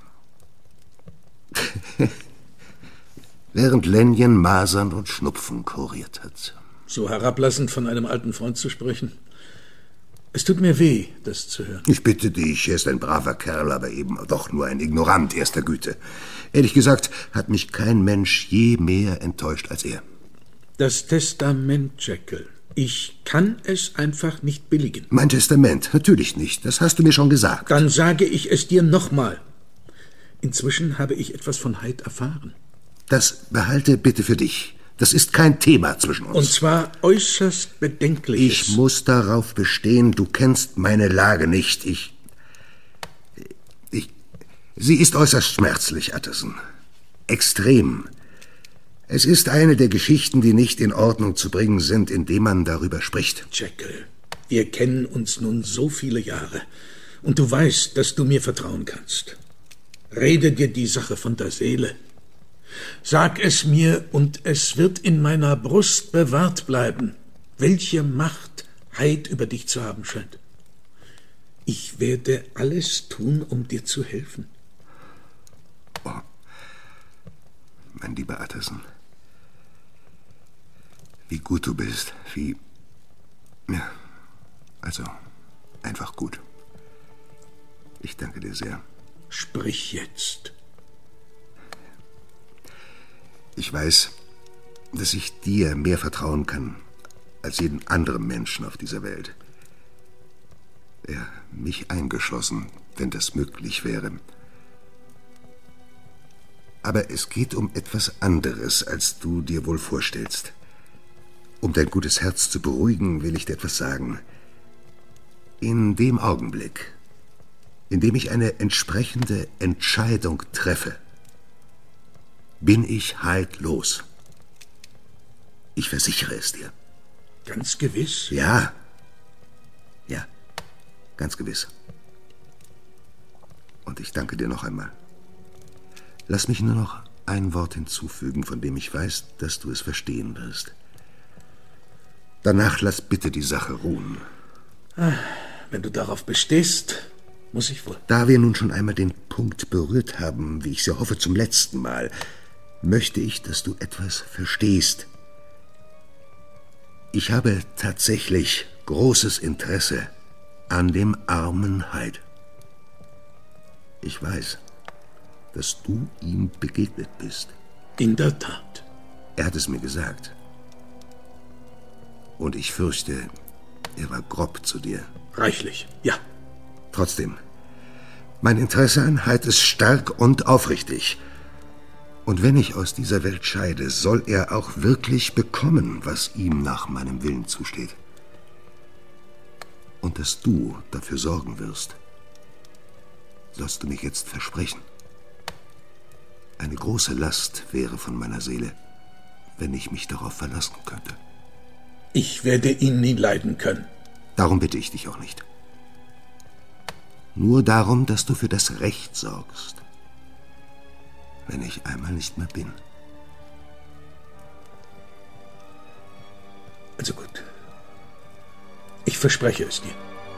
Während Lanyon Masern und Schnupfen kuriert hat. So herablassend von einem alten Freund zu sprechen. Es tut mir weh, das zu hören. Ich bitte dich, er ist ein braver Kerl, aber eben doch nur ein Ignorant erster Güte. Ehrlich gesagt hat mich kein Mensch je mehr enttäuscht als er. Das Testament, Jekyll. Ich kann es einfach nicht billigen. Mein Testament? Natürlich nicht. Das hast du mir schon gesagt. Dann sage ich es dir nochmal. Inzwischen habe ich etwas von Hyde erfahren. Das behalte bitte für dich. Das ist kein Thema zwischen uns. Und zwar äußerst Bedenkliches. Ich muss darauf bestehen, du kennst meine Lage nicht. Ich... Ich... Sie ist äußerst schmerzlich, Utterson. Extrem. Es ist eine der Geschichten, die nicht in Ordnung zu bringen sind, indem man darüber spricht. Jekyll, wir kennen uns nun so viele Jahre. Und du weißt, dass du mir vertrauen kannst. Rede dir die Sache von der Seele. Sag es mir, und es wird in meiner Brust bewahrt bleiben, welche Macht Hyde über dich zu haben scheint. Ich werde alles tun, um dir zu helfen. Oh, mein lieber Utterson, wie gut du bist, wie Ja, also einfach gut. Ich danke dir sehr. Sprich jetzt. Ich weiß, dass ich dir mehr vertrauen kann als jeden anderen Menschen auf dieser Welt. Ja, mich eingeschlossen, wenn das möglich wäre. Aber es geht um etwas anderes, als du dir wohl vorstellst. Um dein gutes Herz zu beruhigen, will ich dir etwas sagen. In dem Augenblick, in dem ich eine entsprechende Entscheidung treffe, bin ich haltlos. Ich versichere es dir. Ganz gewiss? Ja. Ja, ganz gewiss. Und ich danke dir noch einmal. Lass mich nur noch ein Wort hinzufügen, von dem ich weiß, dass du es verstehen wirst. Danach lass bitte die Sache ruhen. Wenn du darauf bestehst, muss ich wohl. Da wir nun schon einmal den Punkt berührt haben, wie ich sehr hoffe zum letzten Mal, möchte ich, dass du etwas verstehst. Ich habe tatsächlich großes Interesse an dem armen Hyde. Ich weiß, dass du ihm begegnet bist. In der Tat. Er hat es mir gesagt. Und ich fürchte, er war grob zu dir. Reichlich, ja. Trotzdem, mein Interesse an Hyde ist stark und aufrichtig. Und wenn ich aus dieser Welt scheide, soll er auch wirklich bekommen, was ihm nach meinem Willen zusteht. Und dass du dafür sorgen wirst, sollst du mich jetzt versprechen. Eine große Last wäre von meiner Seele, wenn ich mich darauf verlassen könnte. Ich werde ihn nie leiden können. Darum bitte ich dich auch nicht. Nur darum, dass du für das Recht sorgst, wenn ich einmal nicht mehr bin. Also gut. Ich verspreche es dir.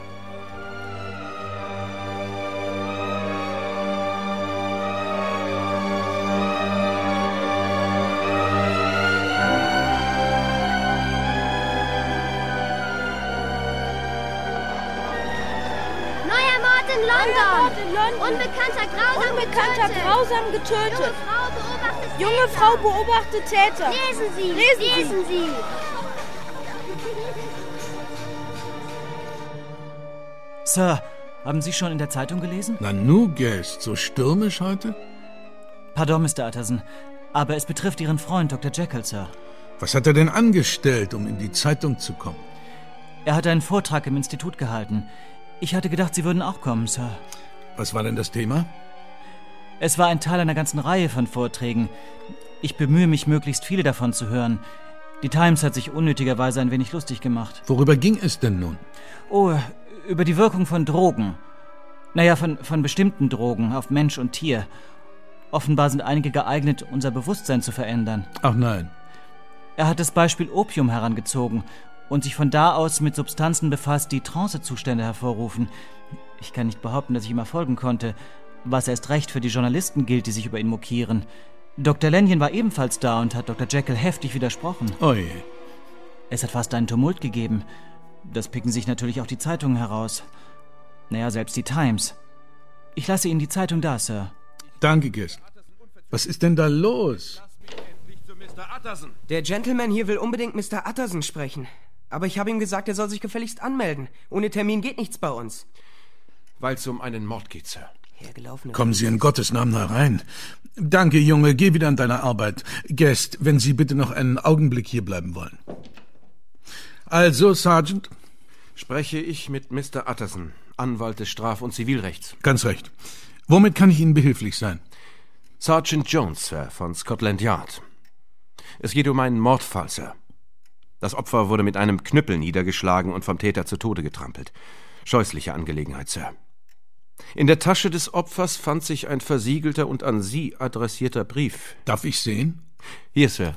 Unbekannter grausam Unbekannter getötet. grausam getötet. Junge Frau beobachtet Junge Frau beobachtet Täter. Lesen Sie, Lesen, lesen Sie. Sie. Sir, haben Sie schon in der Zeitung gelesen? Nanu, Guest, so stürmisch heute? Pardon, Mister Utterson, aber es betrifft Ihren Freund, Doktor Jekyll, Sir. Was hat er denn angestellt, um in die Zeitung zu kommen? Er hat einen Vortrag im Institut gehalten. Ich hatte gedacht, Sie würden auch kommen, Sir. Was war denn das Thema? Es war ein Teil einer ganzen Reihe von Vorträgen. Ich bemühe mich, möglichst viele davon zu hören. Die Times hat sich unnötigerweise ein wenig lustig gemacht. Worüber ging es denn nun? Oh, über die Wirkung von Drogen. Naja, von, von bestimmten Drogen auf Mensch und Tier. Offenbar sind einige geeignet, unser Bewusstsein zu verändern. Ach nein. Er hat das Beispiel Opium herangezogen und sich von da aus mit Substanzen befasst, die Trancezustände hervorrufen. Ich kann nicht behaupten, dass ich ihm erfolgen konnte, was erst recht für die Journalisten gilt, die sich über ihn mokieren. Doktor Lanyon war ebenfalls da und hat Doktor Jekyll heftig widersprochen. Oje. Es hat fast einen Tumult gegeben. Das picken sich natürlich auch die Zeitungen heraus. Naja, selbst die Times. Ich lasse Ihnen die Zeitung da, Sir. Danke, Guest. Was ist denn da los? Der Gentleman hier will unbedingt Mister Utterson sprechen. Aber ich habe ihm gesagt, er soll sich gefälligst anmelden. Ohne Termin geht nichts bei uns. Weil es um einen Mord geht, Sir. Hergelaufene Kommen Sie in Gottes Namen herein. Danke, Junge, geh wieder an deine Arbeit. Guest, wenn Sie bitte noch einen Augenblick hier bleiben wollen. Also, Sergeant? Spreche ich mit Mister Utterson, Anwalt des Straf- und Zivilrechts. Ganz recht. Womit kann ich Ihnen behilflich sein? Sergeant Jones, Sir, von Scotland Yard. Es geht um einen Mordfall, Sir. Das Opfer wurde mit einem Knüppel niedergeschlagen und vom Täter zu Tode getrampelt. Scheußliche Angelegenheit, Sir. In der Tasche des Opfers fand sich ein versiegelter und an Sie adressierter Brief. Darf ich sehen? Hier, Sir.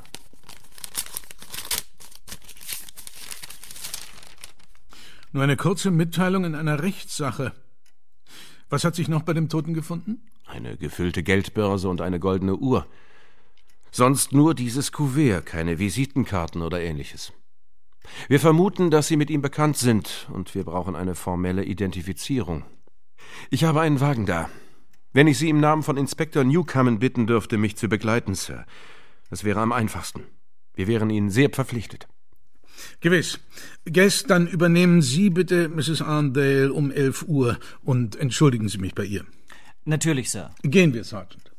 Nur eine kurze Mitteilung in einer Rechtssache. Was hat sich noch bei dem Toten gefunden? Eine gefüllte Geldbörse und eine goldene Uhr. Sonst nur dieses Kuvert, keine Visitenkarten oder Ähnliches. Wir vermuten, dass Sie mit ihm bekannt sind, und wir brauchen eine formelle Identifizierung. Ich habe einen Wagen da. Wenn ich Sie im Namen von Inspektor Newcomen bitten dürfte, mich zu begleiten, Sir. Das wäre am einfachsten. Wir wären Ihnen sehr verpflichtet. Gewiss. Guest, dann übernehmen Sie bitte Misses Arndale um elf Uhr und entschuldigen Sie mich bei ihr. Natürlich, Sir. Gehen wir, Sergeant.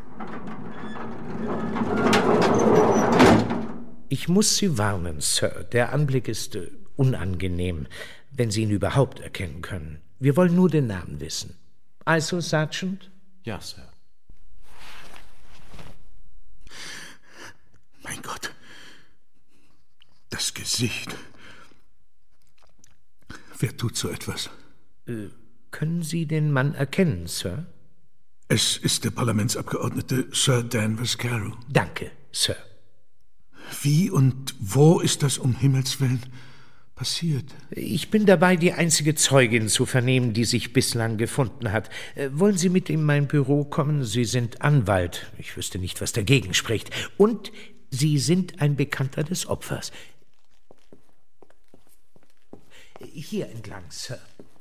Ich muss Sie warnen, Sir. Der Anblick ist äh, unangenehm, wenn Sie ihn überhaupt erkennen können. Wir wollen nur den Namen wissen. Also, Sergeant? Ja, Sir. Mein Gott. Das Gesicht. Wer tut so etwas? Äh, können Sie den Mann erkennen, Sir? Es ist der Parlamentsabgeordnete Sir Danvers Carew. Danke, Sir. Wie und wo ist das um Himmels Willen passiert? Ich bin dabei, die einzige Zeugin zu vernehmen, die sich bislang gefunden hat. Äh, wollen Sie mit in mein Büro kommen? Sie sind Anwalt. Ich wüsste nicht, was dagegen spricht. Und Sie sind ein Bekannter des Opfers. Hier entlang, Sir.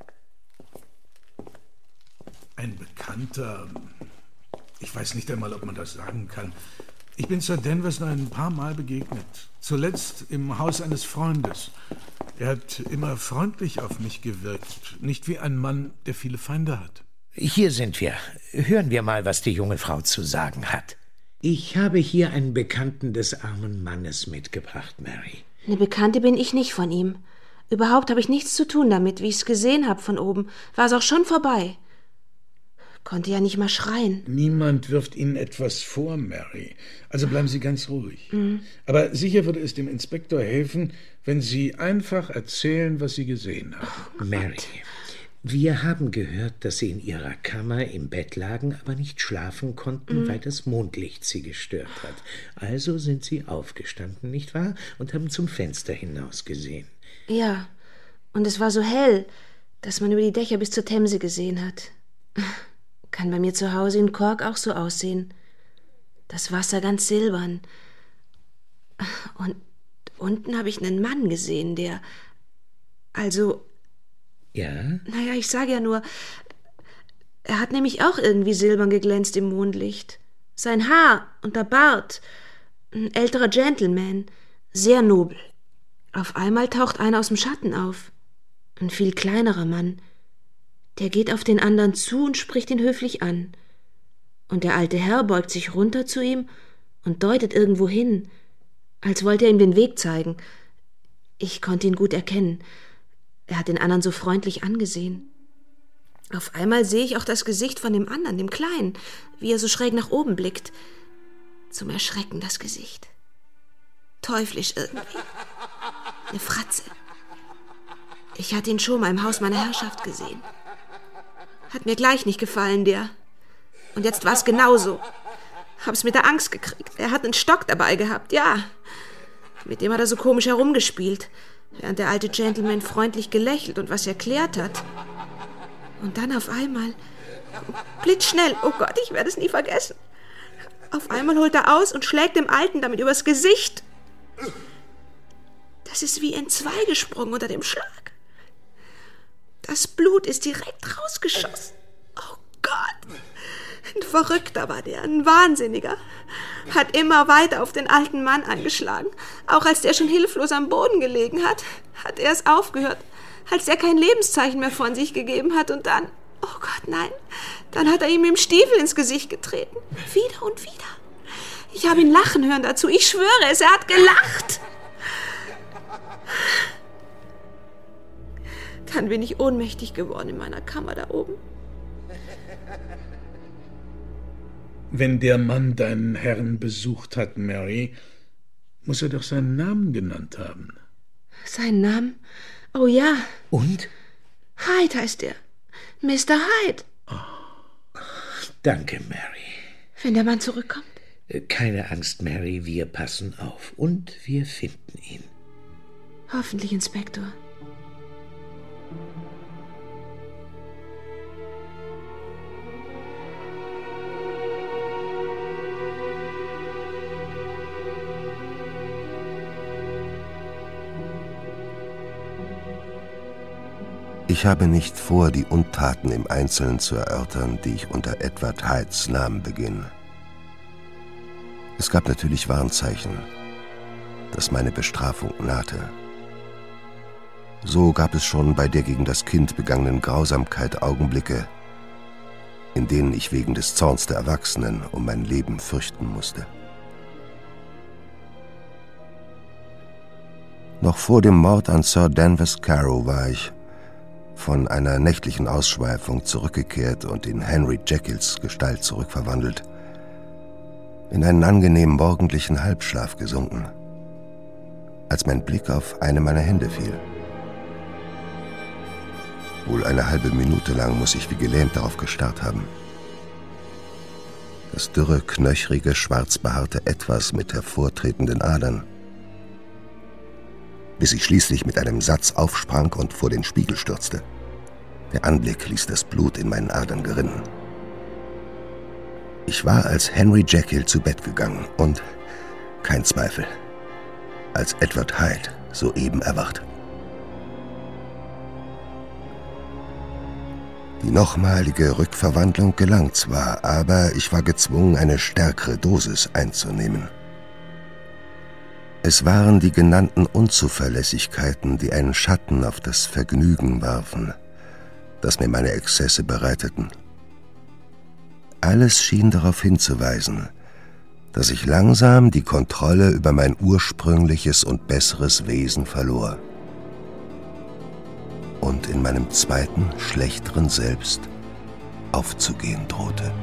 Ein Bekannter. Ich weiß nicht einmal, ob man das sagen kann. Ich bin Sir Danvers nur ein paar Mal begegnet. Zuletzt im Haus eines Freundes. Er hat immer freundlich auf mich gewirkt. Nicht wie ein Mann, der viele Feinde hat. Hier sind wir. Hören wir mal, was die junge Frau zu sagen hat. Ich habe hier einen Bekannten des armen Mannes mitgebracht, Mary. Eine Bekannte bin ich nicht von ihm. Überhaupt habe ich nichts zu tun damit. Wie ich es gesehen habe von oben, war es auch schon vorbei. Konnte ja nicht mal schreien. Niemand wirft Ihnen etwas vor, Mary. Also bleiben Sie ganz ruhig. Mhm. Aber sicher würde es dem Inspektor helfen, wenn Sie einfach erzählen, was Sie gesehen haben. Oh, Mary, wir haben gehört, dass Sie in Ihrer Kammer im Bett lagen, aber nicht schlafen konnten, mhm. weil das Mondlicht Sie gestört hat. Also sind Sie aufgestanden, nicht wahr? Und haben zum Fenster hinaus gesehen. Ja, und es war so hell, dass man über die Dächer bis zur Themse gesehen hat. Kann bei mir zu Hause in Cork auch so aussehen. Das Wasser ganz silbern. Und unten habe ich einen Mann gesehen, der... Also... Ja? Naja, ich sage ja nur... Er hat nämlich auch irgendwie silbern geglänzt im Mondlicht. Sein Haar und der Bart. Ein älterer Gentleman. Sehr nobel. Auf einmal taucht einer aus dem Schatten auf. Ein viel kleinerer Mann. Der geht auf den anderen zu und spricht ihn höflich an. Und der alte Herr beugt sich runter zu ihm und deutet irgendwo hin, als wollte er ihm den Weg zeigen. Ich konnte ihn gut erkennen. Er hat den anderen so freundlich angesehen. Auf einmal sehe ich auch das Gesicht von dem anderen, dem Kleinen, wie er so schräg nach oben blickt. Zum Erschrecken das Gesicht. Teuflisch irgendwie. Eine Fratze. Ich hatte ihn schon mal im Haus meiner Herrschaft gesehen. Hat mir gleich nicht gefallen, der. Und jetzt war es genauso. Hab's mit der Angst gekriegt. Er hat einen Stock dabei gehabt, ja. Mit dem hat er so komisch herumgespielt, während der alte Gentleman freundlich gelächelt und was erklärt hat. Und dann auf einmal, blitzschnell, oh Gott, ich werde es nie vergessen. Auf einmal holt er aus und schlägt dem Alten damit übers Gesicht. Das ist wie entzwei gesprungen unter dem Schlag. Das Blut ist direkt rausgeschossen. Oh Gott! Ein Verrückter war der, ein Wahnsinniger. Hat immer weiter auf den alten Mann angeschlagen. Auch als der schon hilflos am Boden gelegen hat, hat er es aufgehört. Als er kein Lebenszeichen mehr von sich gegeben hat und dann, oh Gott, nein, dann hat er ihm mit dem Stiefel ins Gesicht getreten. Wieder und wieder. Ich habe ihn lachen hören dazu. Ich schwöre es, er hat gelacht. Dann bin ich ohnmächtig geworden in meiner Kammer da oben. Wenn der Mann deinen Herrn besucht hat, Mary, muss er doch seinen Namen genannt haben. Seinen Namen? Oh ja. Und? Hyde heißt er. Mister Hyde. Oh. Danke, Mary. Wenn der Mann zurückkommt? Keine Angst, Mary, wir passen auf. Und wir finden ihn. Hoffentlich, Inspektor. Ich habe nicht vor, die Untaten im Einzelnen zu erörtern, die ich unter Edward Hydes Namen beginne. Es gab natürlich Warnzeichen, dass meine Bestrafung nahte. So gab es schon bei der gegen das Kind begangenen Grausamkeit Augenblicke, in denen ich wegen des Zorns der Erwachsenen um mein Leben fürchten musste. Noch vor dem Mord an Sir Danvers Carew war ich von einer nächtlichen Ausschweifung zurückgekehrt und in Henry Jekylls Gestalt zurückverwandelt, in einen angenehmen morgendlichen Halbschlaf gesunken, als mein Blick auf eine meiner Hände fiel. Wohl eine halbe Minute lang muss ich wie gelähmt darauf gestarrt haben. Das dürre, knöchrige, schwarz behaarte Etwas mit hervortretenden Adern, bis ich schließlich mit einem Satz aufsprang und vor den Spiegel stürzte. Der Anblick ließ das Blut in meinen Adern gerinnen. Ich war als Henry Jekyll zu Bett gegangen und, kein Zweifel, als Edward Hyde soeben erwacht. Die nochmalige Rückverwandlung gelang zwar, aber ich war gezwungen, eine stärkere Dosis einzunehmen. Es waren die genannten Unzuverlässigkeiten, die einen Schatten auf das Vergnügen warfen, das mir meine Exzesse bereiteten. Alles schien darauf hinzuweisen, dass ich langsam die Kontrolle über mein ursprüngliches und besseres Wesen verlor und in meinem zweiten, schlechteren Selbst aufzugehen drohte.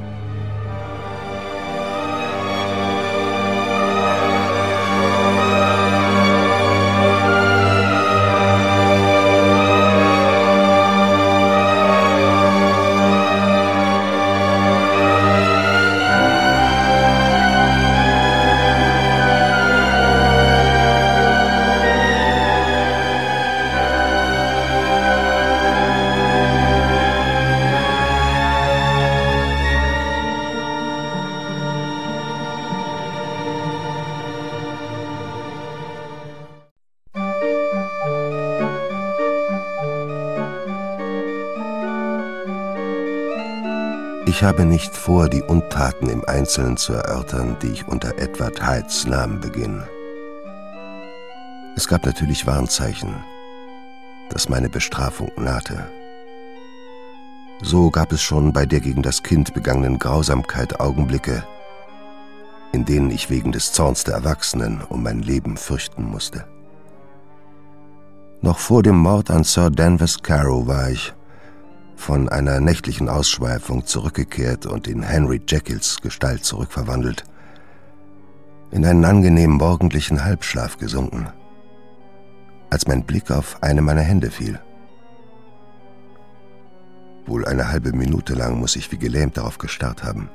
Ich habe nicht vor, die Untaten im Einzelnen zu erörtern, die ich unter Edward Hydes Namen beginne. Es gab natürlich Warnzeichen, dass meine Bestrafung nahte. So gab es schon bei der gegen das Kind begangenen Grausamkeit Augenblicke, in denen ich wegen des Zorns der Erwachsenen um mein Leben fürchten musste. Noch vor dem Mord an Sir Danvers Carew war ich von einer nächtlichen Ausschweifung zurückgekehrt und in Henry Jekylls Gestalt zurückverwandelt, in einen angenehmen morgendlichen Halbschlaf gesunken, als mein Blick auf eine meiner Hände fiel. Wohl eine halbe Minute lang muss ich wie gelähmt darauf gestarrt haben.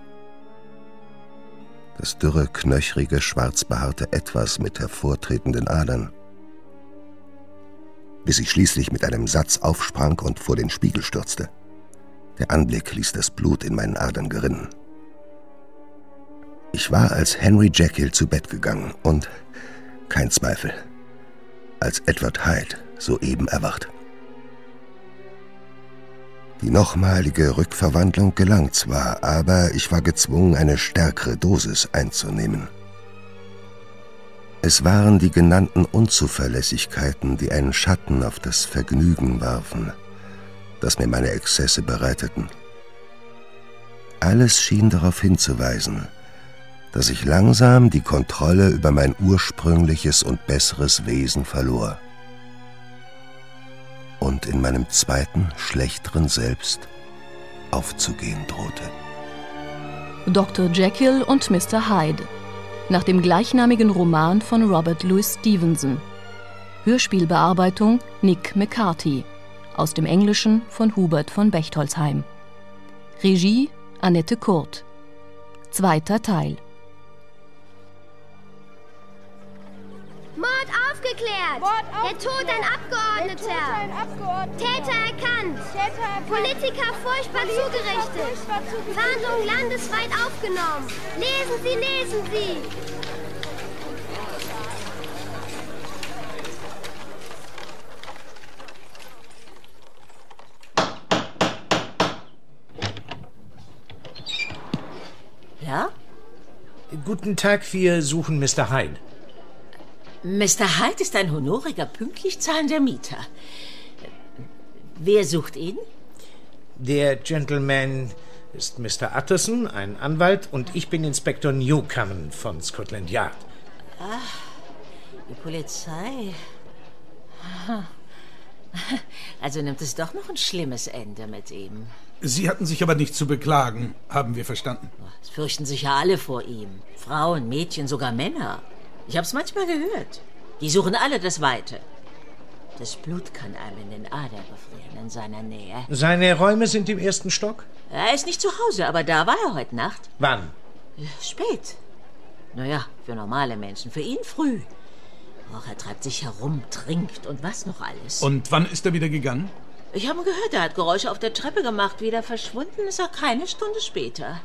Das dürre, knöchrige, schwarz behaarte Etwas mit hervortretenden Adern, bis ich schließlich mit einem Satz aufsprang und vor den Spiegel stürzte. Der Anblick ließ das Blut in meinen Adern gerinnen. Ich war als Henry Jekyll zu Bett gegangen und, kein Zweifel, als Edward Hyde soeben erwacht. Die nochmalige Rückverwandlung gelang zwar, aber ich war gezwungen, eine stärkere Dosis einzunehmen. Es waren die genannten Unzuverlässigkeiten, die einen Schatten auf das Vergnügen warfen, das mir meine Exzesse bereiteten. Alles schien darauf hinzuweisen, dass ich langsam die Kontrolle über mein ursprüngliches und besseres Wesen verlor und in meinem zweiten, schlechteren Selbst aufzugehen drohte. Doktor Jekyll und Mister Hyde, nach dem gleichnamigen Roman von Robert Louis Stevenson. Hörspielbearbeitung Nick McCarthy, aus dem Englischen von Hubert von Bechtolsheim. Regie Annette Kurt. Zweiter Teil. Mord aufgeklärt! Mord aufgeklärt. Der Tod ein Abgeordneter! Der Tod ein Abgeordneter. Täter erkannt! Täter erkannt. Politiker furchtbar Politiker zugerichtet! Furchtbar zugerichtet. Fahndung landesweit aufgenommen! Lesen Sie, lesen Sie! Guten Tag, wir suchen Mister Hyde. Mister Hyde ist ein honoriger, pünktlich zahlender Mieter. Wer sucht ihn? Der Gentleman ist Mister Utterson, ein Anwalt, und ich bin Inspektor Newcomen von Scotland Yard. Ach, die Polizei. Also nimmt es doch noch ein schlimmes Ende mit ihm. Sie hatten sich aber nicht zu beklagen, haben wir verstanden. Es fürchten sich ja alle vor ihm. Frauen, Mädchen, sogar Männer. Ich hab's manchmal gehört. Die suchen alle das Weite. Das Blut kann einem in den Adern gefrieren in seiner Nähe. Seine Räume sind im ersten Stock? Er ist nicht zu Hause, aber da war er heute Nacht. Wann? Spät. Naja, für normale Menschen. Für ihn früh. Och, er treibt sich herum, trinkt und was noch alles. Und wann ist er wieder gegangen? Ich habe gehört, er hat Geräusche auf der Treppe gemacht. Wieder verschwunden ist er keine Stunde später.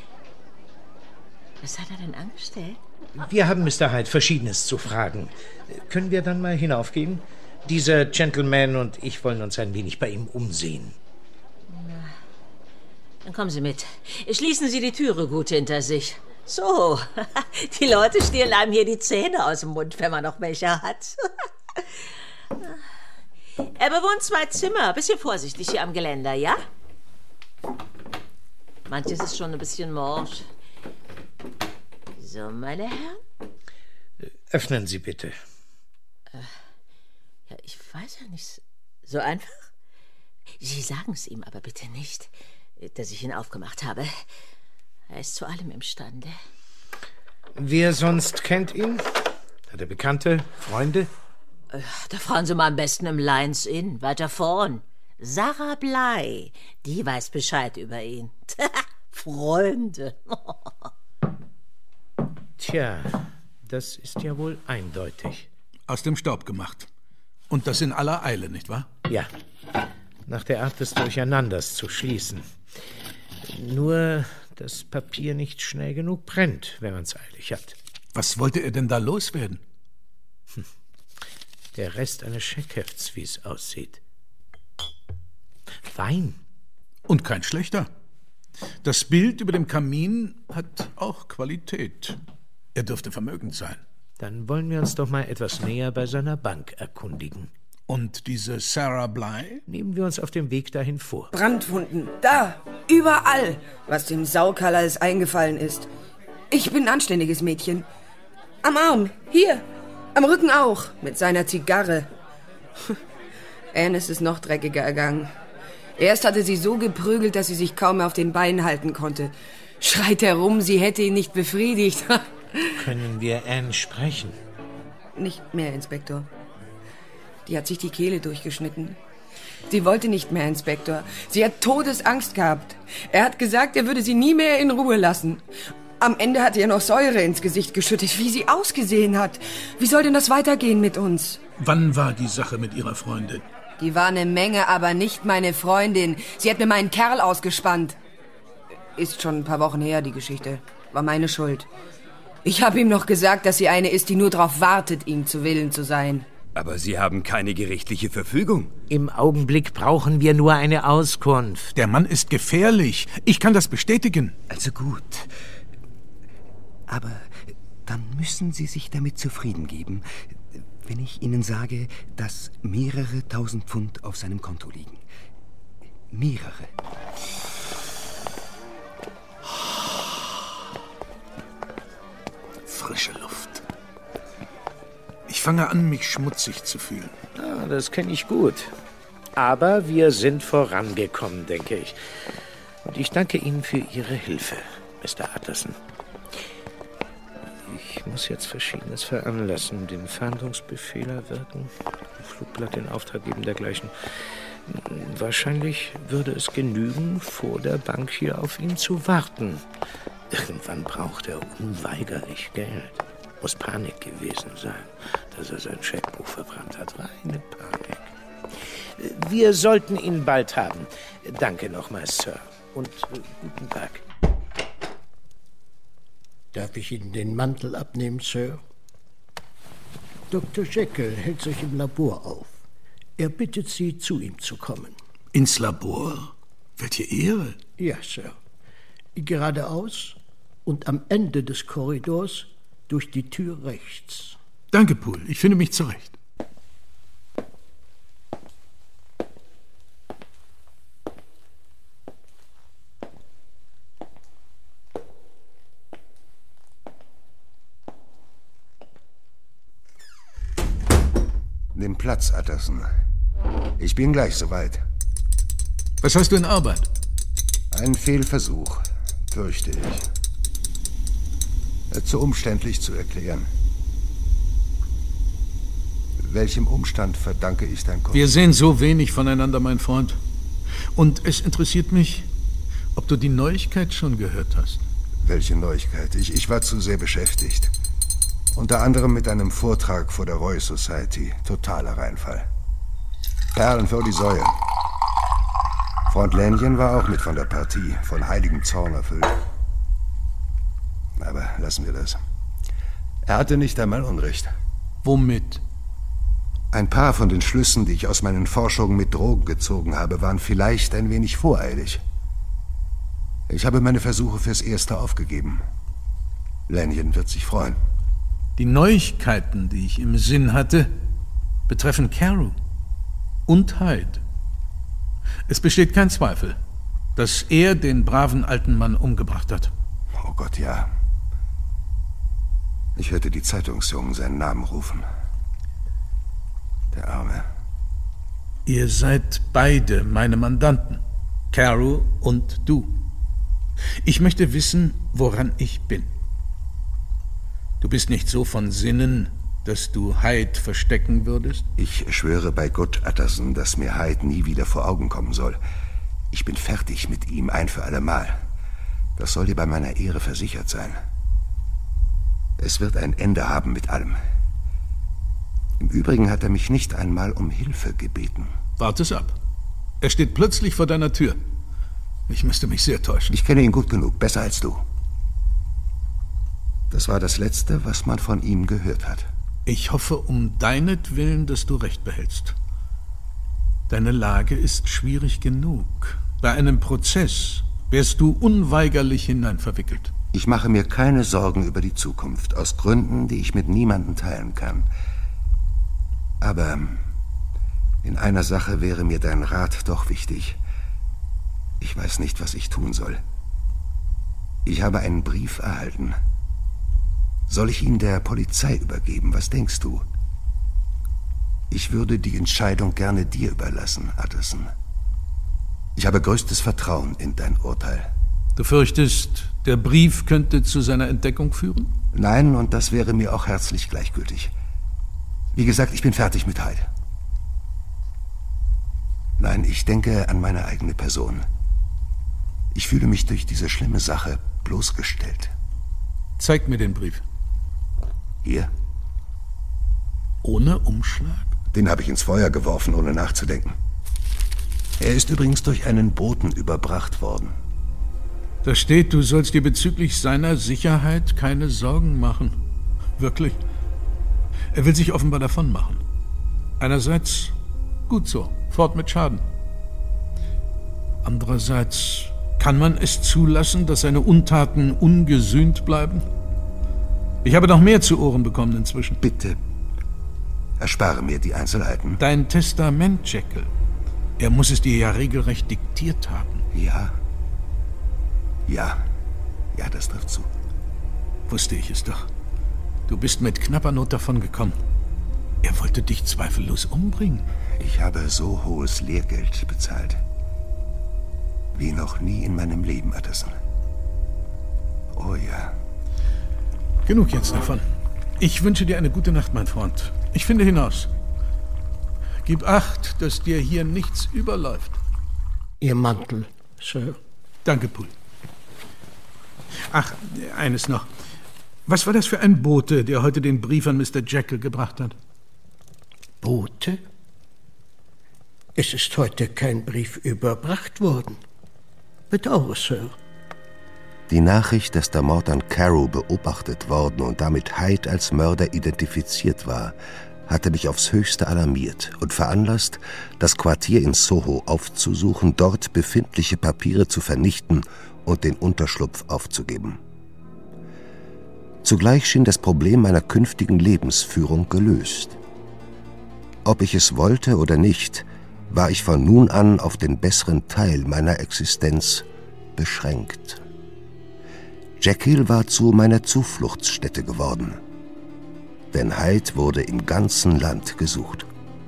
Was hat er denn angestellt? Wir haben Mister Hyde Verschiedenes zu fragen. Können wir dann mal hinaufgehen? Dieser Gentleman und ich wollen uns ein wenig bei ihm umsehen. Na, dann kommen Sie mit. Schließen Sie die Türe gut hinter sich. So, die Leute stehlen einem hier die Zähne aus dem Mund, wenn man noch welche hat. Er bewohnt zwei Zimmer. Bisschen vorsichtig hier am Geländer, ja? Manches ist schon ein bisschen morsch. So, meine Herren. Öffnen Sie bitte. Ja, ich weiß ja nicht. So einfach? Sie sagen es ihm aber bitte nicht, dass ich ihn aufgemacht habe. Er ist zu allem imstande. Wer sonst kennt ihn? Hat er Bekannte, Freunde? Da fragen Sie mal am besten im Lions Inn, weiter vorn. Sarah Bly, die weiß Bescheid über ihn. Freunde. Tja, das ist ja wohl eindeutig. Aus dem Staub gemacht. Und das in aller Eile, nicht wahr? Ja, nach der Art des Durcheinanders zu schließen. Nur das Papier nicht schnell genug brennt, wenn man es eilig hat. Was wollte er denn da loswerden? Hm. Der Rest eines Scheckhefts, wie es aussieht. Wein. Und kein schlechter. Das Bild über dem Kamin hat auch Qualität. Er dürfte vermögend sein. Dann wollen wir uns doch mal etwas näher bei seiner Bank erkundigen. Und diese Sarah Bly? Nehmen wir uns auf dem Weg dahin vor. Brandwunden, da, überall, was dem Saukerl alles eingefallen ist. Ich bin ein anständiges Mädchen. Am Arm, hier, am Rücken auch, mit seiner Zigarre. Anne ist es noch dreckiger ergangen. Erst hatte sie so geprügelt, dass sie sich kaum mehr auf den Beinen halten konnte. Schreit herum, sie hätte ihn nicht befriedigt. Können wir Anne sprechen? Nicht mehr, Inspektor. Die hat sich die Kehle durchgeschnitten. Sie wollte nicht mehr, Inspektor. Sie hat Todesangst gehabt. Er hat gesagt, er würde sie nie mehr in Ruhe lassen. Am Ende hat er noch Säure ins Gesicht geschüttet, wie sie ausgesehen hat. Wie soll denn das weitergehen mit uns? Wann war die Sache mit Ihrer Freundin? Die war eine Menge, aber nicht meine Freundin. Sie hat mir meinen Kerl ausgespannt. Ist schon ein paar Wochen her, die Geschichte. War meine Schuld. Ich habe ihm noch gesagt, dass sie eine ist, die nur darauf wartet, ihm zu Willen zu sein. Aber Sie haben keine gerichtliche Verfügung. Im Augenblick brauchen wir nur eine Auskunft. Der Mann ist gefährlich. Ich kann das bestätigen. Also gut. Aber dann müssen Sie sich damit zufrieden geben, wenn ich Ihnen sage, dass mehrere tausend Pfund auf seinem Konto liegen. Mehrere. Frische Luft. Ich fange an, mich schmutzig zu fühlen. Ja, das kenne ich gut. Aber wir sind vorangekommen, denke ich. Und ich danke Ihnen für Ihre Hilfe, Mister Utterson. Ich muss jetzt Verschiedenes veranlassen. Den Fahndungsbefehl erwirken, ein Flugblatt in Auftrag geben, dergleichen. Wahrscheinlich würde es genügen, vor der Bank hier auf ihn zu warten. Irgendwann braucht er unweigerlich Geld. Muss Panik gewesen sein, dass er sein Scheckbuch verbrannt hat. Reine Panik. Wir sollten ihn bald haben. Danke nochmals, Sir. Und äh, guten Tag. Darf ich Ihnen den Mantel abnehmen, Sir? Doktor Jekyll hält sich im Labor auf. Er bittet Sie, zu ihm zu kommen. Ins Labor? Welche Ehre? Ja, Sir. Geradeaus und am Ende des Korridors durch die Tür rechts. Danke, Poole. Ich finde mich zurecht. Nimm Platz, Utterson. Ich bin gleich soweit. Was hast du in Arbeit? Ein Fehlversuch, fürchte ich. Zu umständlich zu erklären. Welchem Umstand verdanke ich dein Kopf? Wir sehen so wenig voneinander, mein Freund. Und es interessiert mich, ob du die Neuigkeit schon gehört hast. Welche Neuigkeit? Ich, ich war zu sehr beschäftigt. Unter anderem mit einem Vortrag vor der Royal Society. Totaler Reinfall. Perlen für die Säue. Freund Lanyon war auch mit von der Partie, von heiligem Zorn erfüllt. Aber lassen wir das. Er hatte nicht einmal Unrecht. Womit? Ein paar von den Schlüssen, die ich aus meinen Forschungen mit Drogen gezogen habe, waren vielleicht ein wenig voreilig. Ich habe meine Versuche fürs Erste aufgegeben. Lanyon wird sich freuen. Die Neuigkeiten, die ich im Sinn hatte, betreffen Carew und Hyde. Es besteht kein Zweifel, dass er den braven alten Mann umgebracht hat. Oh Gott, ja. Ich hörte die Zeitungsjungen seinen Namen rufen. Der Arme. Ihr seid beide meine Mandanten, Carew und du. Ich möchte wissen, woran ich bin. Du bist nicht so von Sinnen, dass du Hyde verstecken würdest? Ich schwöre bei Gott, Utterson, dass mir Hyde nie wieder vor Augen kommen soll. Ich bin fertig mit ihm ein für allemal. Das soll dir bei meiner Ehre versichert sein. Es wird ein Ende haben mit allem. Im Übrigen hat er mich nicht einmal um Hilfe gebeten. Wart es ab. Er steht plötzlich vor deiner Tür. Ich müsste mich sehr täuschen. Ich kenne ihn gut genug, besser als du. Das war das Letzte, was man von ihm gehört hat. Ich hoffe um deinetwillen, dass du Recht behältst. Deine Lage ist schwierig genug. Bei einem Prozess wärst du unweigerlich hineinverwickelt. Ich mache mir keine Sorgen über die Zukunft, aus Gründen, die ich mit niemandem teilen kann. Aber in einer Sache wäre mir dein Rat doch wichtig. Ich weiß nicht, was ich tun soll. Ich habe einen Brief erhalten. Soll ich ihn der Polizei übergeben? Was denkst du? Ich würde die Entscheidung gerne dir überlassen, Utterson. Ich habe größtes Vertrauen in dein Urteil. Du fürchtest, der Brief könnte zu seiner Entdeckung führen? Nein, und das wäre mir auch herzlich gleichgültig. Wie gesagt, ich bin fertig mit Hyde. Nein, ich denke an meine eigene Person. Ich fühle mich durch diese schlimme Sache bloßgestellt. Zeig mir den Brief. Hier. Ohne Umschlag? Den habe ich ins Feuer geworfen, ohne nachzudenken. Er ist übrigens durch einen Boten überbracht worden. Da steht, du sollst dir bezüglich seiner Sicherheit keine Sorgen machen. Wirklich? Er will sich offenbar davon machen. Einerseits, gut so, fort mit Schaden. Andererseits, kann man es zulassen, dass seine Untaten ungesühnt bleiben? Ich habe noch mehr zu Ohren bekommen inzwischen. Bitte, erspare mir die Einzelheiten. Dein Testament, Jekyll. Er muss es dir ja regelrecht diktiert haben. Ja. Ja. Ja, das trifft zu. Wusste ich es doch. Du bist mit knapper Not davongekommen. Er wollte dich zweifellos umbringen. Ich habe so hohes Lehrgeld bezahlt. Wie noch nie in meinem Leben, Utterson. Oh ja. Genug jetzt davon. Ich wünsche dir eine gute Nacht, mein Freund. Ich finde hinaus. Gib Acht, dass dir hier nichts überläuft. Ihr Mantel, Sir. Danke, Poole. Ach, eines noch. Was war das für ein Bote, der heute den Brief an Mister Jekyll gebracht hat? Bote? Es ist heute kein Brief überbracht worden. Bedauere, Sir. Die Nachricht, dass der Mord an Carew beobachtet worden und damit Hyde als Mörder identifiziert war, hatte mich aufs Höchste alarmiert und veranlasst, das Quartier in Soho aufzusuchen, dort befindliche Papiere zu vernichten und den Unterschlupf aufzugeben. Zugleich schien das Problem meiner künftigen Lebensführung gelöst. Ob ich es wollte oder nicht, war ich von nun an auf den besseren Teil meiner Existenz beschränkt. Jekyll war zu meiner Zufluchtsstätte geworden, denn Hyde wurde im ganzen Land gesucht.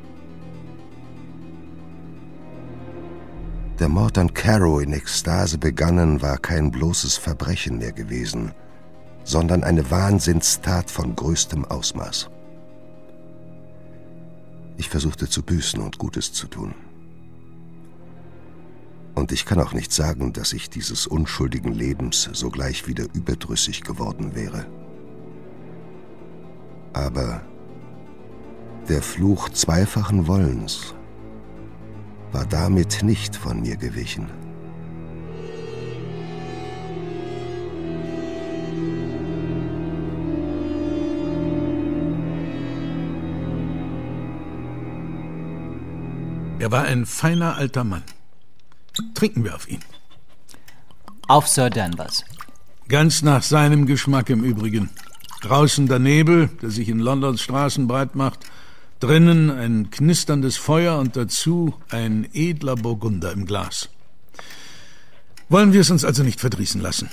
Der Mord an Caro in Ekstase begannen war kein bloßes Verbrechen mehr gewesen, sondern eine Wahnsinnstat von größtem Ausmaß. Ich versuchte zu büßen und Gutes zu tun. Und ich kann auch nicht sagen, dass ich dieses unschuldigen Lebens sogleich wieder überdrüssig geworden wäre. Aber der Fluch zweifachen Wollens war damit nicht von mir gewichen. Er war ein feiner alter Mann. Trinken wir auf ihn. Auf Sir Danvers. Ganz nach seinem Geschmack im Übrigen. Draußen der Nebel, der sich in Londons Straßen breit macht. Drinnen ein knisterndes Feuer und dazu ein edler Burgunder im Glas. Wollen wir es uns also nicht verdrießen lassen?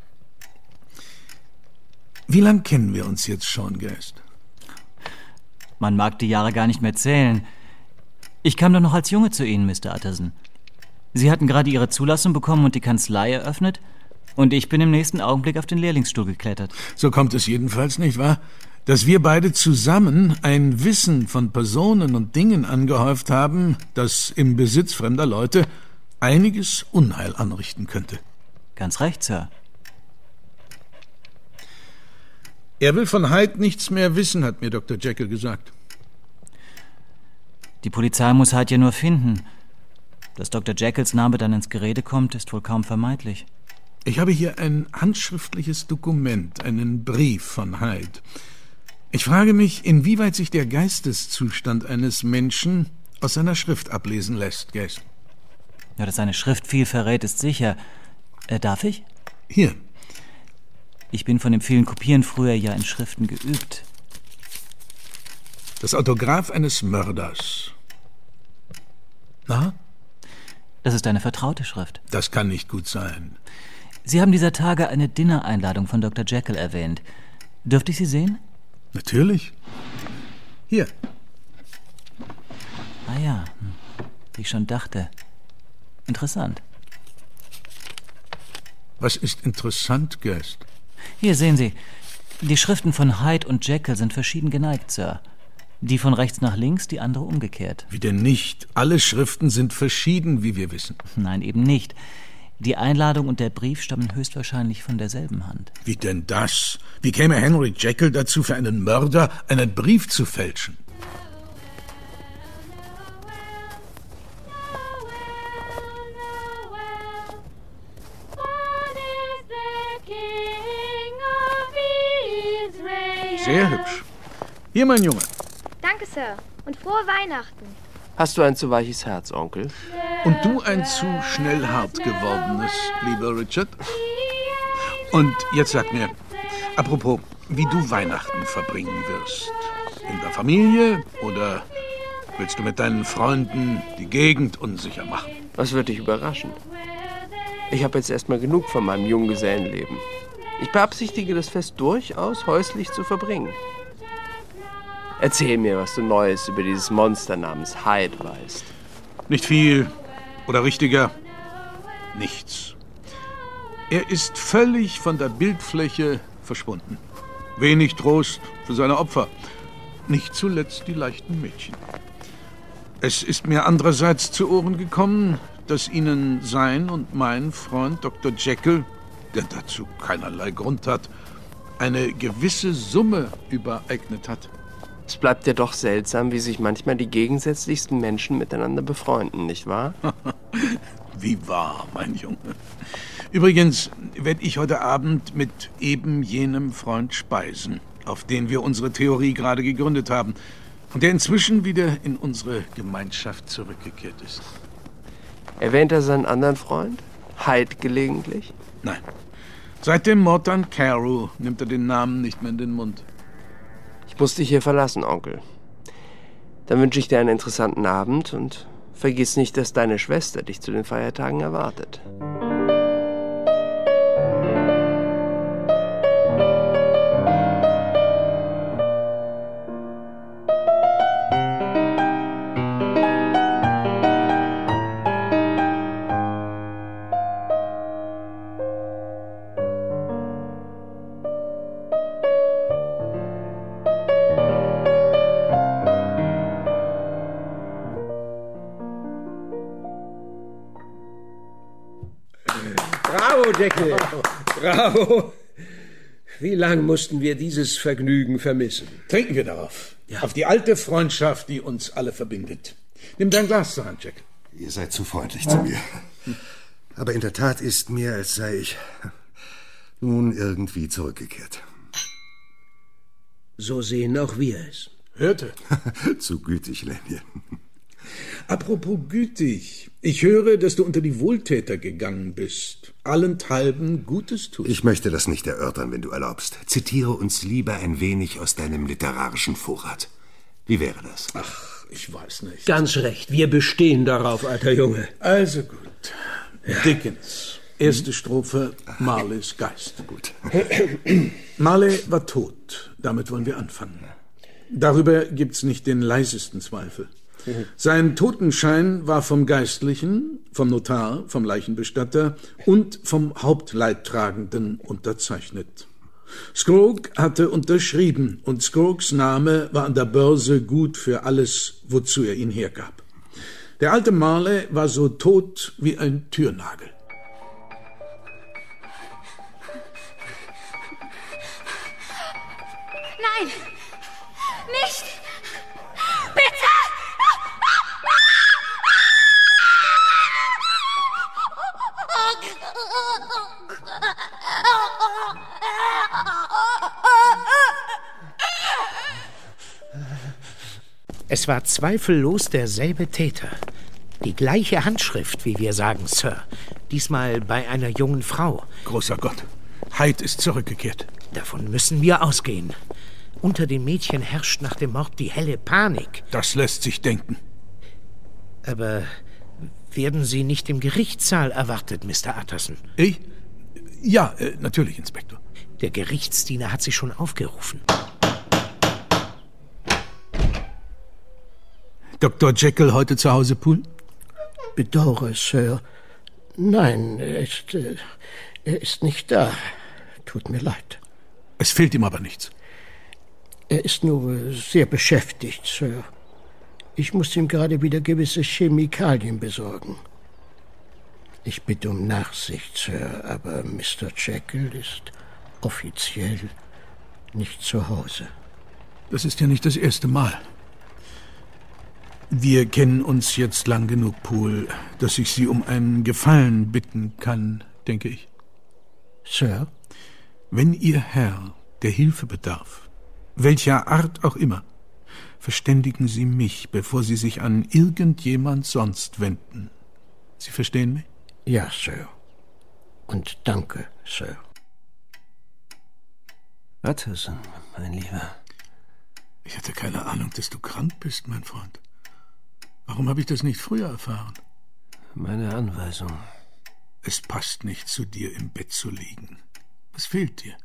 Wie lang kennen wir uns jetzt schon, Geist? Man mag die Jahre gar nicht mehr zählen. Ich kam doch noch als Junge zu Ihnen, Mister Utterson. Sie hatten gerade Ihre Zulassung bekommen und die Kanzlei eröffnet, und ich bin im nächsten Augenblick auf den Lehrlingsstuhl geklettert. So kommt es jedenfalls, nicht wahr? Dass wir beide zusammen ein Wissen von Personen und Dingen angehäuft haben, das im Besitz fremder Leute einiges Unheil anrichten könnte. Ganz recht, Sir. Er will von Hyde nichts mehr wissen, hat mir Doktor Jekyll gesagt. Die Polizei muss Hyde ja nur finden. Dass Doktor Jekylls Name dann ins Gerede kommt, ist wohl kaum vermeidlich. Ich habe hier ein handschriftliches Dokument, einen Brief von Hyde. Ich frage mich, inwieweit sich der Geisteszustand eines Menschen aus seiner Schrift ablesen lässt, Geist. Ja, dass seine Schrift viel verrät, ist sicher. Äh, darf ich? Hier. Ich bin von dem vielen Kopieren früher ja in Schriften geübt. Das Autograph eines Mörders. Na? Das ist eine vertraute Schrift. Das kann nicht gut sein. Sie haben dieser Tage eine Dinner-Einladung von Doktor Jekyll erwähnt. Dürfte ich sie sehen? Natürlich. Hier. Ah ja, wie ich schon dachte. Interessant. Was ist interessant, Geist? Hier sehen Sie. Die Schriften von Hyde und Jekyll sind verschieden geneigt, Sir. Die von rechts nach links, die andere umgekehrt. Wie denn nicht? Alle Schriften sind verschieden, wie wir wissen. Nein, eben nicht. Die Einladung und der Brief stammen höchstwahrscheinlich von derselben Hand. Wie denn das? Wie käme Henry Jekyll dazu, für einen Mörder einen Brief zu fälschen? Sehr hübsch. Hier, mein Junge. Danke, Sir. Und frohe Weihnachten. Hast du ein zu weiches Herz, Onkel? Und du ein zu schnell hart gewordenes, lieber Richard? Und jetzt sag mir, apropos, wie du Weihnachten verbringen wirst. In der Familie oder willst du mit deinen Freunden die Gegend unsicher machen? Was wird dich überraschen? Ich habe jetzt erstmal genug von meinem Junggesellenleben. Ich beabsichtige, das Fest durchaus häuslich zu verbringen. Erzähl mir, was du Neues über dieses Monster namens Hyde weißt. Nicht viel. Oder richtiger, nichts. Er ist völlig von der Bildfläche verschwunden. Wenig Trost für seine Opfer. Nicht zuletzt die leichten Mädchen. Es ist mir andererseits zu Ohren gekommen, dass Ihnen sein und mein Freund Doktor Jekyll, der dazu keinerlei Grund hat, eine gewisse Summe übereignet hat. Es bleibt ja doch seltsam, wie sich manchmal die gegensätzlichsten Menschen miteinander befreunden, nicht wahr? Wie wahr, mein Junge. Übrigens werde ich heute Abend mit eben jenem Freund speisen, auf den wir unsere Theorie gerade gegründet haben und der inzwischen wieder in unsere Gemeinschaft zurückgekehrt ist. Erwähnt er seinen anderen Freund? Hyde gelegentlich? Nein. Seit dem Mord an Carew nimmt er den Namen nicht mehr in den Mund. Ich muss dich hier verlassen, Onkel. Dann wünsche ich dir einen interessanten Abend und vergiss nicht, dass deine Schwester dich zu den Feiertagen erwartet. Bravo, Jekyll. Bravo. Wie lang mussten wir dieses Vergnügen vermissen? Trinken wir darauf. Ja. Auf die alte Freundschaft, die uns alle verbindet. Nimm dein Glas zur Hand, Jekyll. Ihr seid zu freundlich zu mir. Aber in der Tat ist mir, als sei ich nun irgendwie zurückgekehrt. So sehen auch wir es. Hörte. Zu gütig, Lanyon. Apropos gütig. Ich höre, dass du unter die Wohltäter gegangen bist. Allenthalben Gutes tust. Ich möchte das nicht erörtern, wenn du erlaubst. Zitiere uns lieber ein wenig aus deinem literarischen Vorrat. Wie wäre das? Ach, ich weiß nicht. Ganz recht. Wir bestehen darauf, alter Junge. Also gut. Ja. Dickens. Erste Strophe, Marleys Geist. Gut. Marley war tot. Damit wollen wir anfangen. Darüber gibt's nicht den leisesten Zweifel. Sein Totenschein war vom Geistlichen, vom Notar, vom Leichenbestatter und vom Hauptleidtragenden unterzeichnet. Scrooge hatte unterschrieben und Scrooges Name war an der Börse gut für alles, wozu er ihn hergab. Der alte Marley war so tot wie ein Türnagel. Nein! Nicht! Bitte! Es war zweifellos derselbe Täter. Die gleiche Handschrift, wie wir sagen, Sir. Diesmal bei einer jungen Frau. Großer Gott, Hyde ist zurückgekehrt. Davon müssen wir ausgehen. Unter den Mädchen herrscht nach dem Mord die helle Panik. Das lässt sich denken. Aber werden Sie nicht im Gerichtssaal erwartet, Mister Utterson? Ich? Ja, äh, natürlich, Inspektor. Der Gerichtsdiener hat Sie schon aufgerufen. Doktor Jekyll heute zu Hause, Poole? Bedauere, Sir. Nein, er ist, äh, er ist nicht da. Tut mir leid. Es fehlt ihm aber nichts. Er ist nur sehr beschäftigt, Sir. Ich muss ihm gerade wieder gewisse Chemikalien besorgen. Ich bitte um Nachsicht, Sir, aber Mister Jekyll ist offiziell nicht zu Hause. Das ist ja nicht das erste Mal. Wir kennen uns jetzt lang genug, Poole, dass ich Sie um einen Gefallen bitten kann, denke ich. Sir? Wenn Ihr Herr der Hilfe bedarf, welcher Art auch immer, verständigen Sie mich, bevor Sie sich an irgendjemand sonst wenden. Sie verstehen mich? Ja, Sir. Und danke, Sir. Utterson, mein Lieber. Ich hatte keine Ahnung, dass du krank bist, mein Freund. Warum habe ich das nicht früher erfahren? Meine Anweisung. Es passt nicht zu dir, im Bett zu liegen. Was fehlt dir?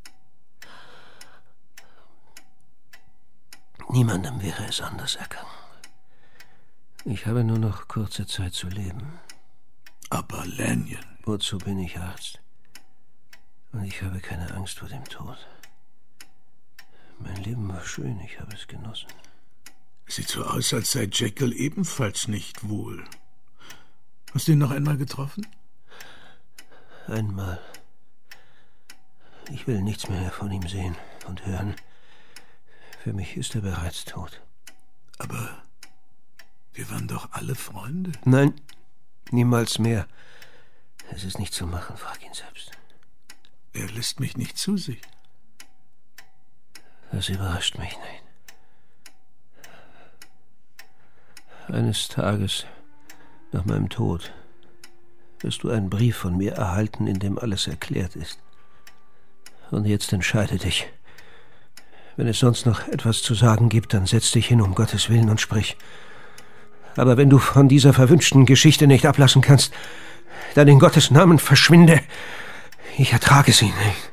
Niemandem wäre es anders ergangen. Ich habe nur noch kurze Zeit zu leben. Aber Lanyon... Wozu bin ich Arzt? Und ich habe keine Angst vor dem Tod. Mein Leben war schön, ich habe es genossen. Es sieht so aus, als sei Jekyll ebenfalls nicht wohl. Hast du ihn noch einmal getroffen? Einmal. Ich will nichts mehr von ihm sehen und hören. Für mich ist er bereits tot. Aber wir waren doch alle Freunde. Nein, niemals mehr. Es ist nicht zu machen, frag ihn selbst. Er lässt mich nicht zu sich. Das überrascht mich nicht. Eines Tages, nach meinem Tod, wirst du einen Brief von mir erhalten, in dem alles erklärt ist. Und jetzt entscheide dich. Wenn es sonst noch etwas zu sagen gibt, dann setz dich hin, um Gottes Willen, und sprich. Aber wenn du von dieser verwünschten Geschichte nicht ablassen kannst, dann in Gottes Namen verschwinde. Ich ertrage sie nicht.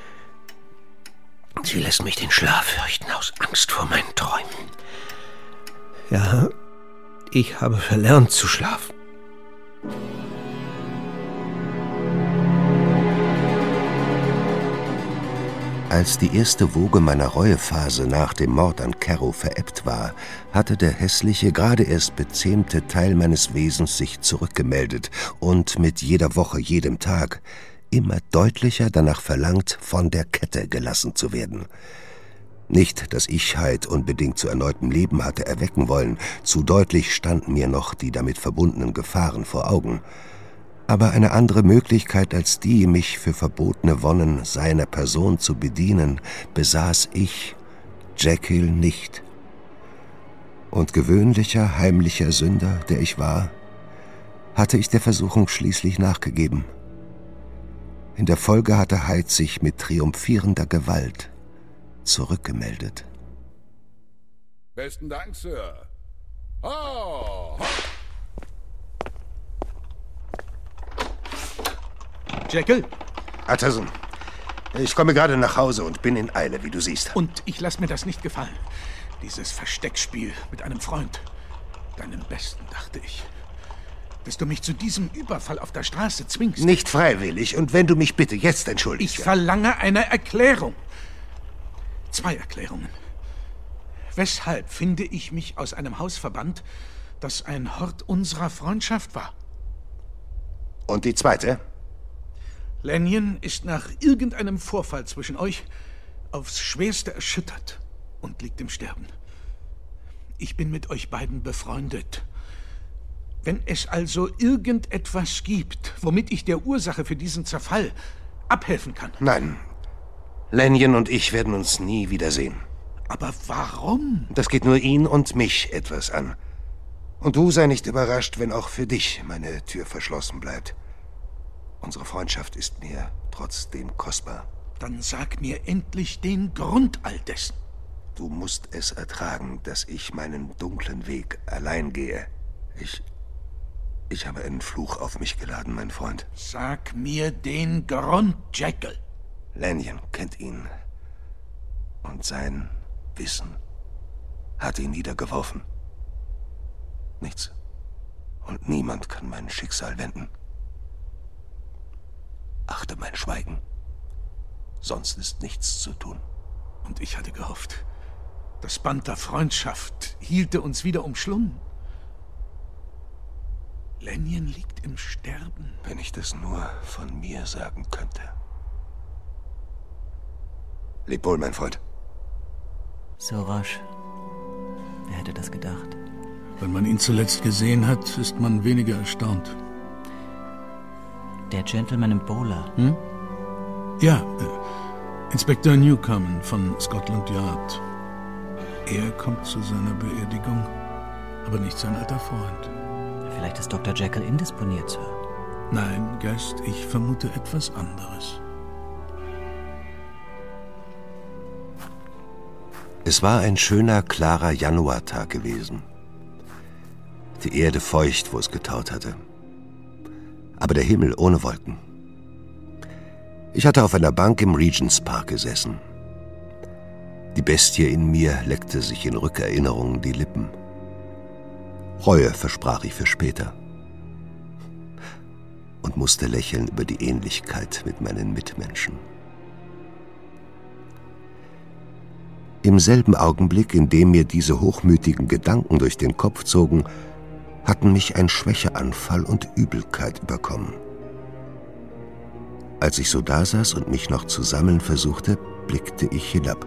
Sie lässt mich den Schlaf fürchten aus Angst vor meinen Träumen. Ja, ich habe verlernt zu schlafen. Als die erste Woge meiner Reuephase nach dem Mord an Carew verebbt war, hatte der hässliche, gerade erst bezähmte Teil meines Wesens sich zurückgemeldet und mit jeder Woche, jedem Tag immer deutlicher danach verlangt, von der Kette gelassen zu werden. Nicht, dass ich Hyde unbedingt zu erneutem Leben hatte erwecken wollen, zu deutlich standen mir noch die damit verbundenen Gefahren vor Augen. Aber eine andere Möglichkeit als die, mich für verbotene Wonnen seiner Person zu bedienen, besaß ich, Jekyll, nicht. Und gewöhnlicher, heimlicher Sünder, der ich war, hatte ich der Versuchung schließlich nachgegeben. In der Folge hatte Hyde sich mit triumphierender Gewalt zurückgemeldet. Besten Dank, Sir. Oh! Jekyll? Utterson, ich komme gerade nach Hause und bin in Eile, wie du siehst. Und ich lass mir das nicht gefallen. Dieses Versteckspiel mit einem Freund. Deinem Besten, dachte ich. Dass du mich zu diesem Überfall auf der Straße zwingst. Nicht freiwillig, und wenn du mich bitte jetzt entschuldigst. Ich verlange eine Erklärung. Zwei Erklärungen. Weshalb finde ich mich aus einem Haus verbannt, das ein Hort unserer Freundschaft war? Und die zweite? Lanyon ist nach irgendeinem Vorfall zwischen euch aufs Schwerste erschüttert und liegt im Sterben. Ich bin mit euch beiden befreundet. Wenn es also irgendetwas gibt, womit ich der Ursache für diesen Zerfall abhelfen kann. Nein, Lanyon und ich werden uns nie wiedersehen. Aber warum? Das geht nur ihn und mich etwas an. Und du sei nicht überrascht, wenn auch für dich meine Tür verschlossen bleibt. Unsere Freundschaft ist mir trotzdem kostbar. Dann sag mir endlich den Grund all dessen. Du musst es ertragen, dass ich meinen dunklen Weg allein gehe. Ich... Ich habe einen Fluch auf mich geladen, mein Freund. Sag mir den Grund, Jekyll. Lanyon kennt ihn. Und sein Wissen hat ihn niedergeworfen. Nichts und niemand kann mein Schicksal wenden. Achte mein Schweigen. Sonst ist nichts zu tun. Und ich hatte gehofft, das Band der Freundschaft hielte uns wieder umschlungen. Lanyon liegt im Sterben. Wenn ich das nur von mir sagen könnte. Leb wohl, mein Freund. So rasch. Wer hätte das gedacht? Wenn man ihn zuletzt gesehen hat, ist man weniger erstaunt. Der Gentleman im Bowler. Hm? Ja, äh, Inspektor Newcomen von Scotland Yard. Er kommt zu seiner Beerdigung, aber nicht sein alter Freund. Vielleicht ist Doktor Jekyll indisponiert, Sir. Nein, Geist, ich vermute etwas anderes. Es war ein schöner, klarer Januartag gewesen. Die Erde feucht, wo es getaut hatte. Aber der Himmel ohne Wolken. Ich hatte auf einer Bank im Regents Park gesessen. Die Bestie in mir leckte sich in Rückerinnerungen die Lippen. Reue versprach ich für später. Und musste lächeln über die Ähnlichkeit mit meinen Mitmenschen. Im selben Augenblick, in dem mir diese hochmütigen Gedanken durch den Kopf zogen, hatten mich ein Schwächeanfall und Übelkeit überkommen. Als ich so dasaß und mich noch zu sammeln versuchte, blickte ich hinab.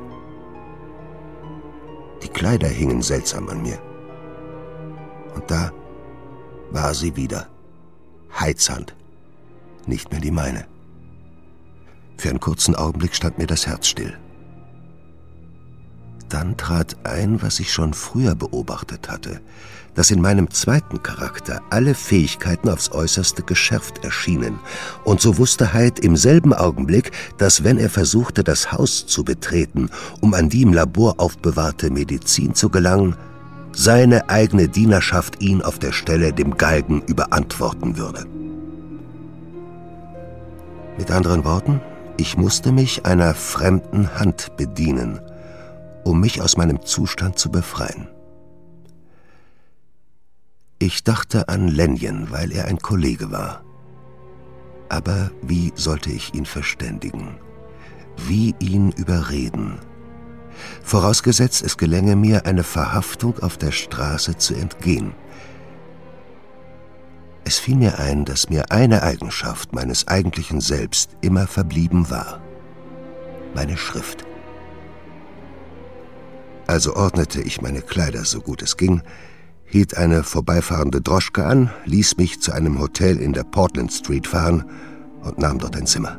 Die Kleider hingen seltsam an mir. Und da war sie wieder. Hydes Hand. Nicht mehr die meine. Für einen kurzen Augenblick stand mir das Herz still. Dann trat ein, was ich schon früher beobachtet hatte, dass in meinem zweiten Charakter alle Fähigkeiten aufs Äußerste geschärft erschienen, und so wusste Hyde im selben Augenblick, dass wenn er versuchte, das Haus zu betreten, um an die im Labor aufbewahrte Medizin zu gelangen, seine eigene Dienerschaft ihn auf der Stelle dem Galgen überantworten würde. Mit anderen Worten, ich musste mich einer fremden Hand bedienen, um mich aus meinem Zustand zu befreien. Ich dachte an Lanyon, weil er ein Kollege war. Aber wie sollte ich ihn verständigen? Wie ihn überreden? Vorausgesetzt, es gelänge mir, eine Verhaftung auf der Straße zu entgehen. Es fiel mir ein, dass mir eine Eigenschaft meines eigentlichen Selbst immer verblieben war: meine Schrift. Also ordnete ich meine Kleider so gut es ging, hielt eine vorbeifahrende Droschke an, ließ mich zu einem Hotel in der Portland Street fahren und nahm dort ein Zimmer.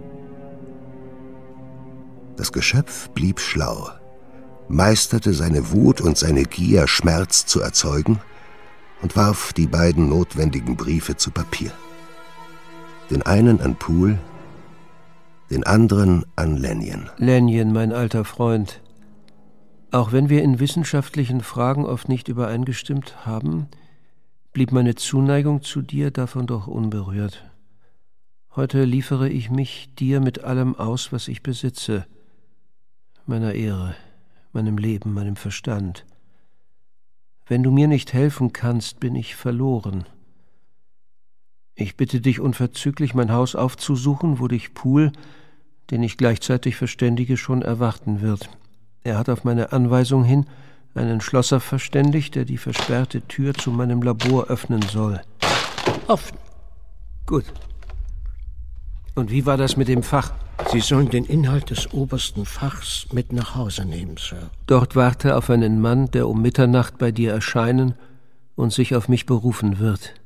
Das Geschöpf blieb schlau, meisterte seine Wut und seine Gier, Schmerz zu erzeugen, und warf die beiden notwendigen Briefe zu Papier. Den einen an Poole, den anderen an Lanyon. Lanyon, mein alter Freund. Auch wenn wir in wissenschaftlichen Fragen oft nicht übereingestimmt haben, blieb meine Zuneigung zu dir davon doch unberührt. Heute liefere ich mich dir mit allem aus, was ich besitze, meiner Ehre, meinem Leben, meinem Verstand. Wenn du mir nicht helfen kannst, bin ich verloren. Ich bitte dich unverzüglich, mein Haus aufzusuchen, wo dich Poole, den ich gleichzeitig verständige, schon erwarten wird. Er hat auf meine Anweisung hin einen Schlosser verständigt, der die versperrte Tür zu meinem Labor öffnen soll. Offen. Gut. Und wie war das mit dem Fach? Sie sollen den Inhalt des obersten Fachs mit nach Hause nehmen, Sir. Dort warte auf einen Mann, der um Mitternacht bei dir erscheinen und sich auf mich berufen wird.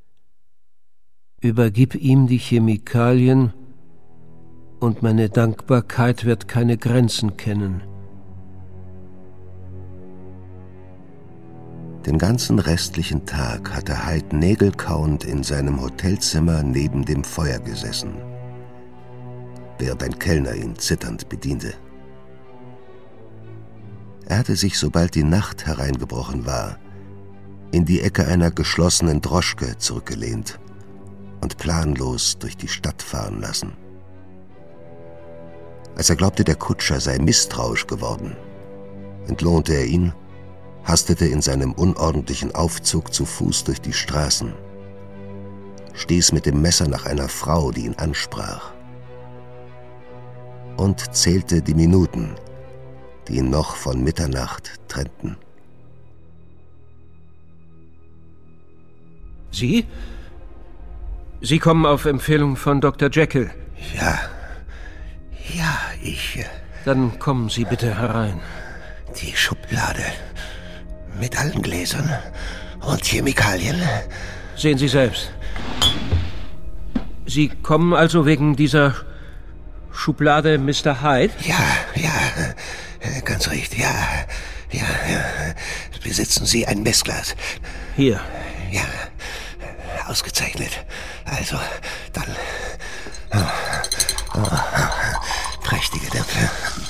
Übergib ihm die Chemikalien, und meine Dankbarkeit wird keine Grenzen kennen. Den ganzen restlichen Tag hatte Hyde nägelkauend in seinem Hotelzimmer neben dem Feuer gesessen, während ein Kellner ihn zitternd bediente. Er hatte sich, sobald die Nacht hereingebrochen war, in die Ecke einer geschlossenen Droschke zurückgelehnt und planlos durch die Stadt fahren lassen. Als er glaubte, der Kutscher sei misstrauisch geworden, entlohnte er ihn, hastete in seinem unordentlichen Aufzug zu Fuß durch die Straßen, stieß mit dem Messer nach einer Frau, die ihn ansprach, und zählte die Minuten, die ihn noch von Mitternacht trennten. Sie? Sie kommen auf Empfehlung von Doktor Jekyll? Ja, ja, ich... Dann kommen Sie bitte herein. Die Schublade mit allen Gläsern und Chemikalien. Sehen Sie selbst. Sie kommen also wegen dieser Schublade Mister Hyde? Ja, ja, ganz recht, ja, ja, ja. Besitzen Sie ein Messglas? Hier. Ja, ausgezeichnet. Also, dann... Oh, oh, prächtige Dämpfe.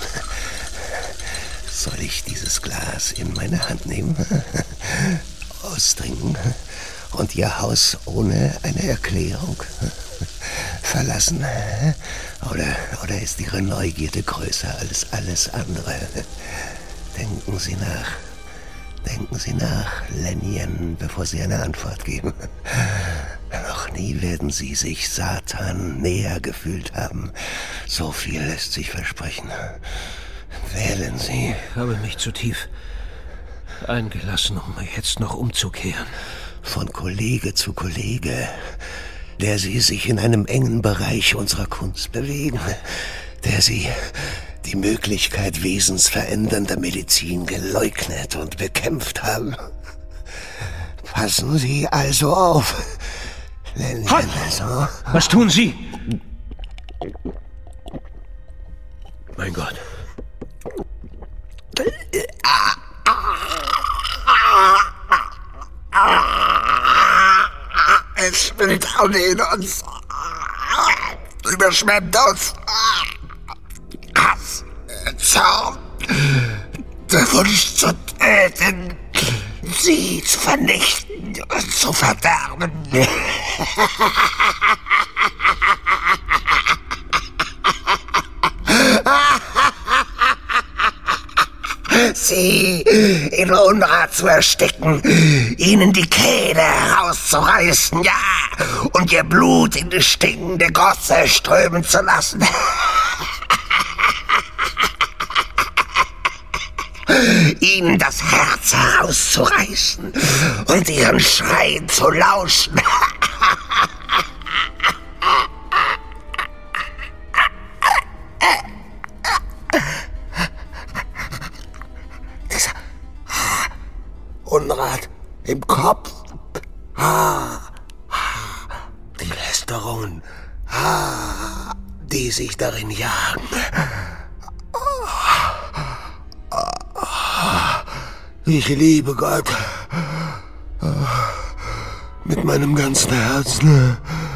Soll ich dieses Glas in meine Hand nehmen, austrinken und Ihr Haus ohne eine Erklärung verlassen? Oder, oder ist Ihre Neugierde größer als alles andere? Denken Sie nach. Denken Sie nach, Lanyon, bevor Sie eine Antwort geben. Noch nie werden Sie sich Satan näher gefühlt haben. So viel lässt sich versprechen. Wählen Sie. Ich habe mich zu tief eingelassen, um jetzt noch umzukehren. Von Kollege zu Kollege, der Sie sich in einem engen Bereich unserer Kunst bewegen, der Sie die Möglichkeit wesensverändernder Medizin geleugnet und bekämpft haben. Passen Sie also auf. Halt! So. Was tun Sie? Mein Gott. Es spült Haune in uns. Überschwemmt uns. Hass, Zorn, der Wunsch zu töten, sie zu vernichten und zu verderben. Sie in Unrat zu ersticken, ihnen die Kehle herauszureißen, ja, und ihr Blut in die stinkende Gosse strömen zu lassen. Ihnen das Herz herauszureißen und ihren Schreien zu lauschen. Dieser Unrat im Kopf, die Lästerungen, die sich darin jagen. Ich liebe Gott mit meinem ganzen Herzen.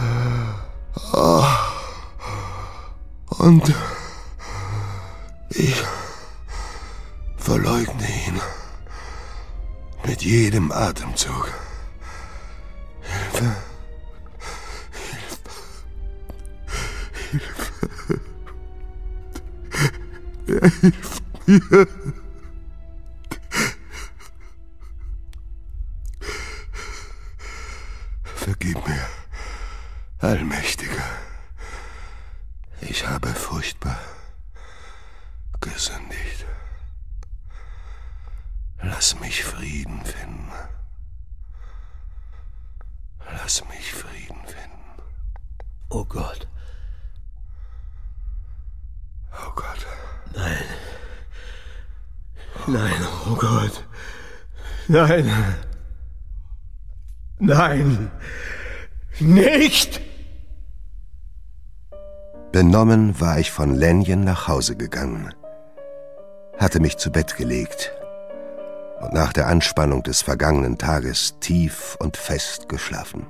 Und ich verleugne ihn mit jedem Atemzug. Hilfe. Hilfe. Hilfe. Er hilft mir. Vergib mir, Allmächtiger. Ich habe furchtbar gesündigt. Lass mich Frieden finden. Lass mich Frieden finden. Oh Gott. Oh Gott. Nein. Nein, oh Gott. Nein. Nein. Nicht! Benommen war ich von Lanyon nach Hause gegangen, hatte mich zu Bett gelegt und nach der Anspannung des vergangenen Tages tief und fest geschlafen.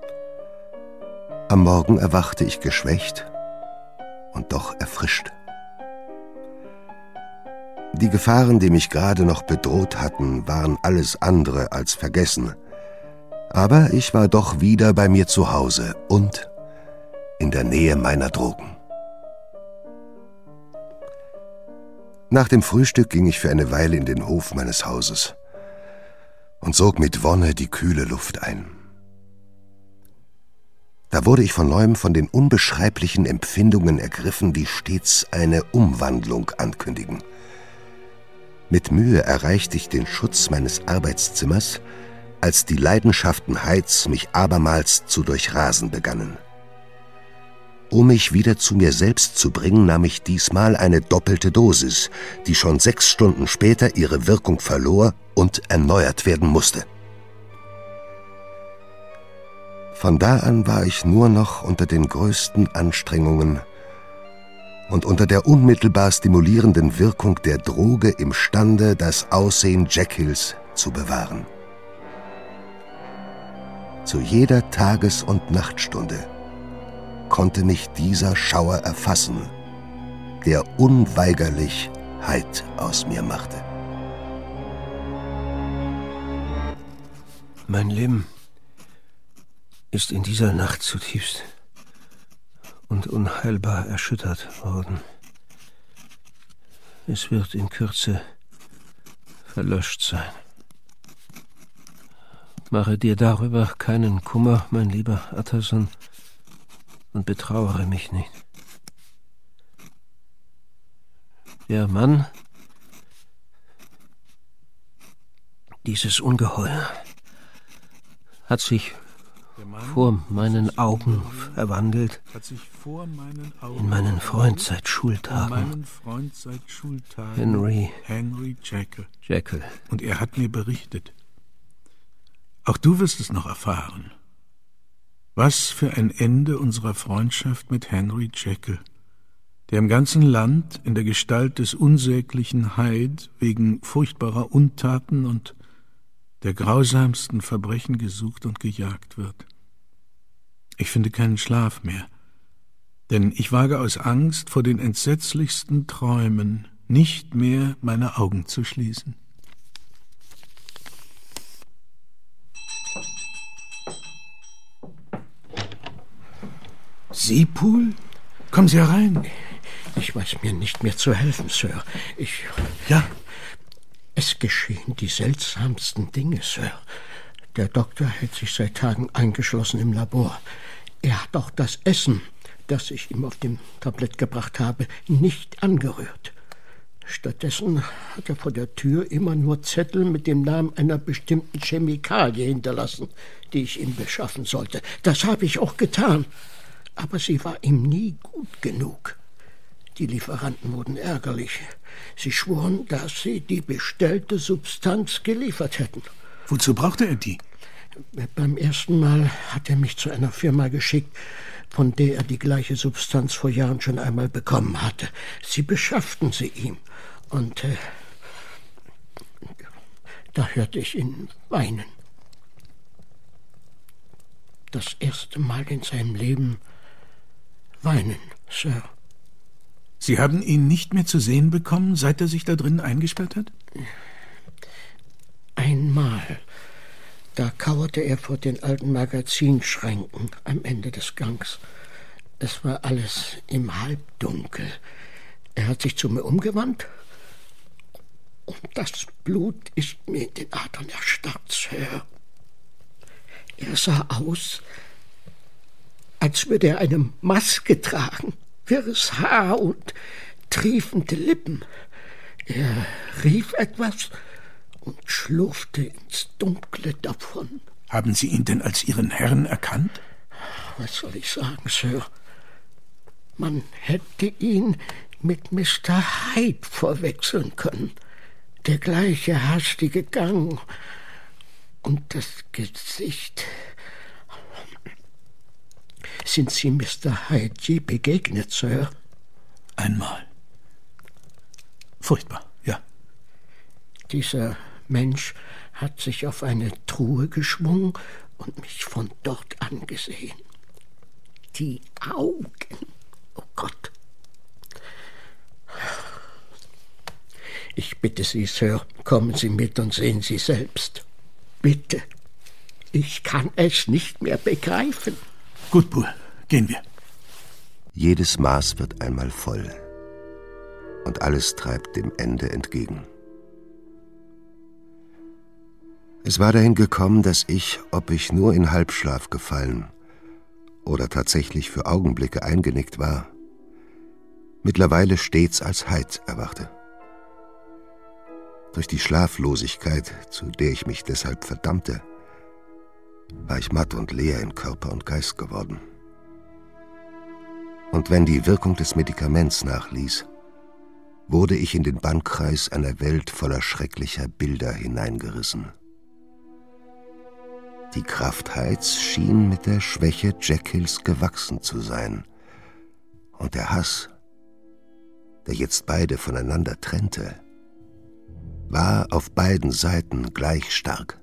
Am Morgen erwachte ich geschwächt und doch erfrischt. Die Gefahren, die mich gerade noch bedroht hatten, waren alles andere als vergessen. Aber ich war doch wieder bei mir zu Hause und in der Nähe meiner Drogen. Nach dem Frühstück ging ich für eine Weile in den Hof meines Hauses und sog mit Wonne die kühle Luft ein. Da wurde ich von neuem von den unbeschreiblichen Empfindungen ergriffen, die stets eine Umwandlung ankündigen. Mit Mühe erreichte ich den Schutz meines Arbeitszimmers, als die Leidenschaften Hydes mich abermals zu durchrasen begannen. Um mich wieder zu mir selbst zu bringen, nahm ich diesmal eine doppelte Dosis, die schon sechs Stunden später ihre Wirkung verlor und erneuert werden musste. Von da an war ich nur noch unter den größten Anstrengungen und unter der unmittelbar stimulierenden Wirkung der Droge imstande, das Aussehen Jekylls zu bewahren. Zu jeder Tages- und Nachtstunde konnte mich dieser Schauer erfassen, der unweigerlich Hyde aus mir machte. Mein Leben ist in dieser Nacht zutiefst und unheilbar erschüttert worden. Es wird in Kürze verlöscht sein. Mache dir darüber keinen Kummer, mein lieber Utterson, und betrauere mich nicht. Der Mann, dieses Ungeheuer, hat sich vor meinen Augen verwandelt in meinen Freund seit Schultagen, Henry, Henry Jekyll. Jekyll. Und er hat mir berichtet. Auch du wirst es noch erfahren. Was für ein Ende unserer Freundschaft mit Henry Jekyll, der im ganzen Land in der Gestalt des unsäglichen Hyde wegen furchtbarer Untaten und der grausamsten Verbrechen gesucht und gejagt wird. Ich finde keinen Schlaf mehr, denn ich wage aus Angst vor den entsetzlichsten Träumen nicht mehr meine Augen zu schließen. Sie, Poole? Kommen Sie herein. Ich weiß mir nicht mehr zu helfen, Sir. Ich... Ja? Es geschehen die seltsamsten Dinge, Sir. Der Doktor hält sich seit Tagen eingeschlossen im Labor. Er hat auch das Essen, das ich ihm auf dem Tablett gebracht habe, nicht angerührt. Stattdessen hat er vor der Tür immer nur Zettel mit dem Namen einer bestimmten Chemikalie hinterlassen, die ich ihm beschaffen sollte. Das habe ich auch getan. Aber sie war ihm nie gut genug. Die Lieferanten wurden ärgerlich. Sie schworen, dass sie die bestellte Substanz geliefert hätten. Wozu brauchte er die? Beim ersten Mal hat er mich zu einer Firma geschickt, von der er die gleiche Substanz vor Jahren schon einmal bekommen hatte. Sie beschafften sie ihm. Und äh, da hörte ich ihn weinen. Das erste Mal in seinem Leben weinen, Sir. Sie haben ihn nicht mehr zu sehen bekommen, seit er sich da drinnen eingesperrt hat? Einmal. Da kauerte er vor den alten Magazinschränken am Ende des Gangs. Es war alles im Halbdunkel. Er hat sich zu mir umgewandt und das Blut ist mir in den Adern erstarrt, Sir. Er sah aus, als würde er eine Maske tragen, wirres Haar und triefende Lippen. Er rief etwas und schlurfte ins Dunkle davon. Haben Sie ihn denn als Ihren Herrn erkannt? Was soll ich sagen, Sir? Man hätte ihn mit Mister Hyde verwechseln können. Der gleiche hastige Gang und das Gesicht. Sind Sie Mister Hyde je begegnet, Sir? Einmal. Furchtbar, ja. Dieser Mensch hat sich auf eine Truhe geschwungen und mich von dort angesehen. Die Augen, oh Gott. Ich bitte Sie, Sir, kommen Sie mit und sehen Sie selbst. Bitte. Ich kann es nicht mehr begreifen. Gut, Poole, gehen wir. Jedes Maß wird einmal voll und alles treibt dem Ende entgegen. Es war dahin gekommen, dass ich, ob ich nur in Halbschlaf gefallen oder tatsächlich für Augenblicke eingenickt war, mittlerweile stets als Hyde erwachte. Durch die Schlaflosigkeit, zu der ich mich deshalb verdammte, war ich matt und leer in Körper und Geist geworden. Und wenn die Wirkung des Medikaments nachließ, wurde ich in den Bannkreis einer Welt voller schrecklicher Bilder hineingerissen. Die Kraft Hydes schien mit der Schwäche Jekylls gewachsen zu sein, und der Hass, der jetzt beide voneinander trennte, war auf beiden Seiten gleich stark.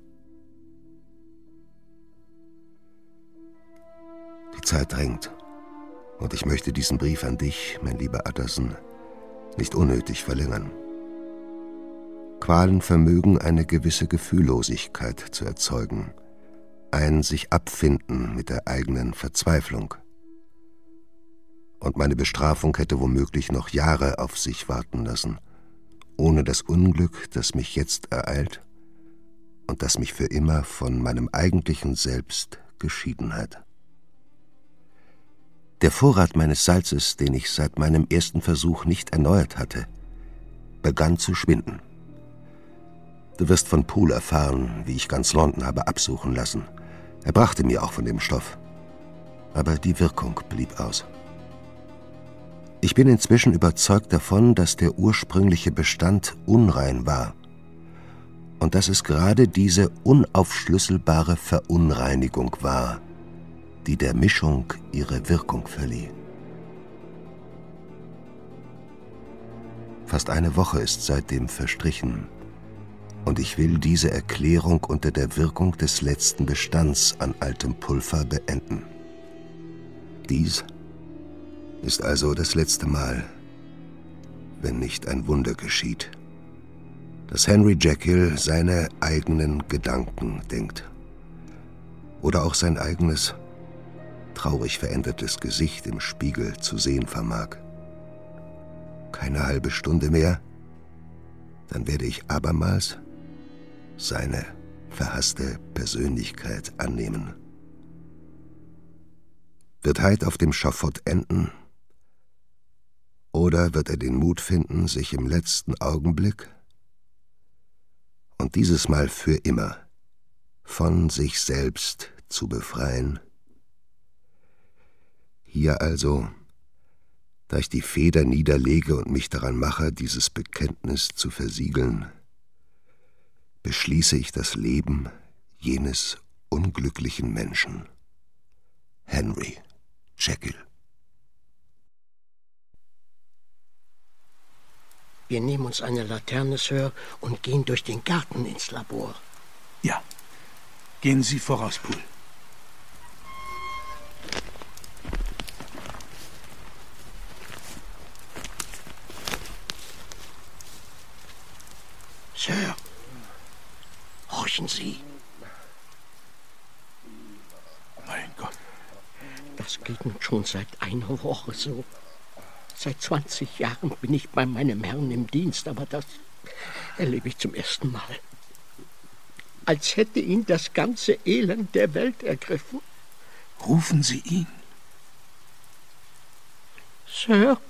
Die Zeit drängt, und ich möchte diesen Brief an dich, mein lieber Utterson, nicht unnötig verlängern. Qualen vermögen eine gewisse Gefühllosigkeit zu erzeugen, ein sich abfinden mit der eigenen Verzweiflung. Und meine Bestrafung hätte womöglich noch Jahre auf sich warten lassen, ohne das Unglück, das mich jetzt ereilt und das mich für immer von meinem eigentlichen Selbst geschieden hat. Der Vorrat meines Salzes, den ich seit meinem ersten Versuch nicht erneuert hatte, begann zu schwinden. Du wirst von Poole erfahren, wie ich ganz London habe absuchen lassen. Er brachte mir auch von dem Stoff. Aber die Wirkung blieb aus. Ich bin inzwischen überzeugt davon, dass der ursprüngliche Bestand unrein war und dass es gerade diese unaufschlüsselbare Verunreinigung war, die der Mischung ihre Wirkung verlieh. Fast eine Woche ist seitdem verstrichen, und ich will diese Erklärung unter der Wirkung des letzten Bestands an altem Pulver beenden. Dies ist also das letzte Mal, wenn nicht ein Wunder geschieht, dass Henry Jekyll seine eigenen Gedanken denkt oder auch sein eigenes, traurig verändertes Gesicht im Spiegel zu sehen vermag. Keine halbe Stunde mehr, dann werde ich abermals seine verhasste Persönlichkeit annehmen. Wird Hyde auf dem Schafott enden, oder wird er den Mut finden, sich im letzten Augenblick und dieses Mal für immer von sich selbst zu befreien? Hier also, da ich die Feder niederlege und mich daran mache, dieses Bekenntnis zu versiegeln, beschließe ich das Leben jenes unglücklichen Menschen, Henry Jekyll. Wir nehmen uns eine Laterne, Sir, und gehen durch den Garten ins Labor. Ja. Gehen Sie voraus, Poole. Sir, horchen Sie. Mein Gott. Das geht nun schon seit einer Woche so. Seit zwanzig Jahren bin ich bei meinem Herrn im Dienst, aber das erlebe ich zum ersten Mal. Als hätte ihn das ganze Elend der Welt ergriffen. Rufen Sie ihn. Sir?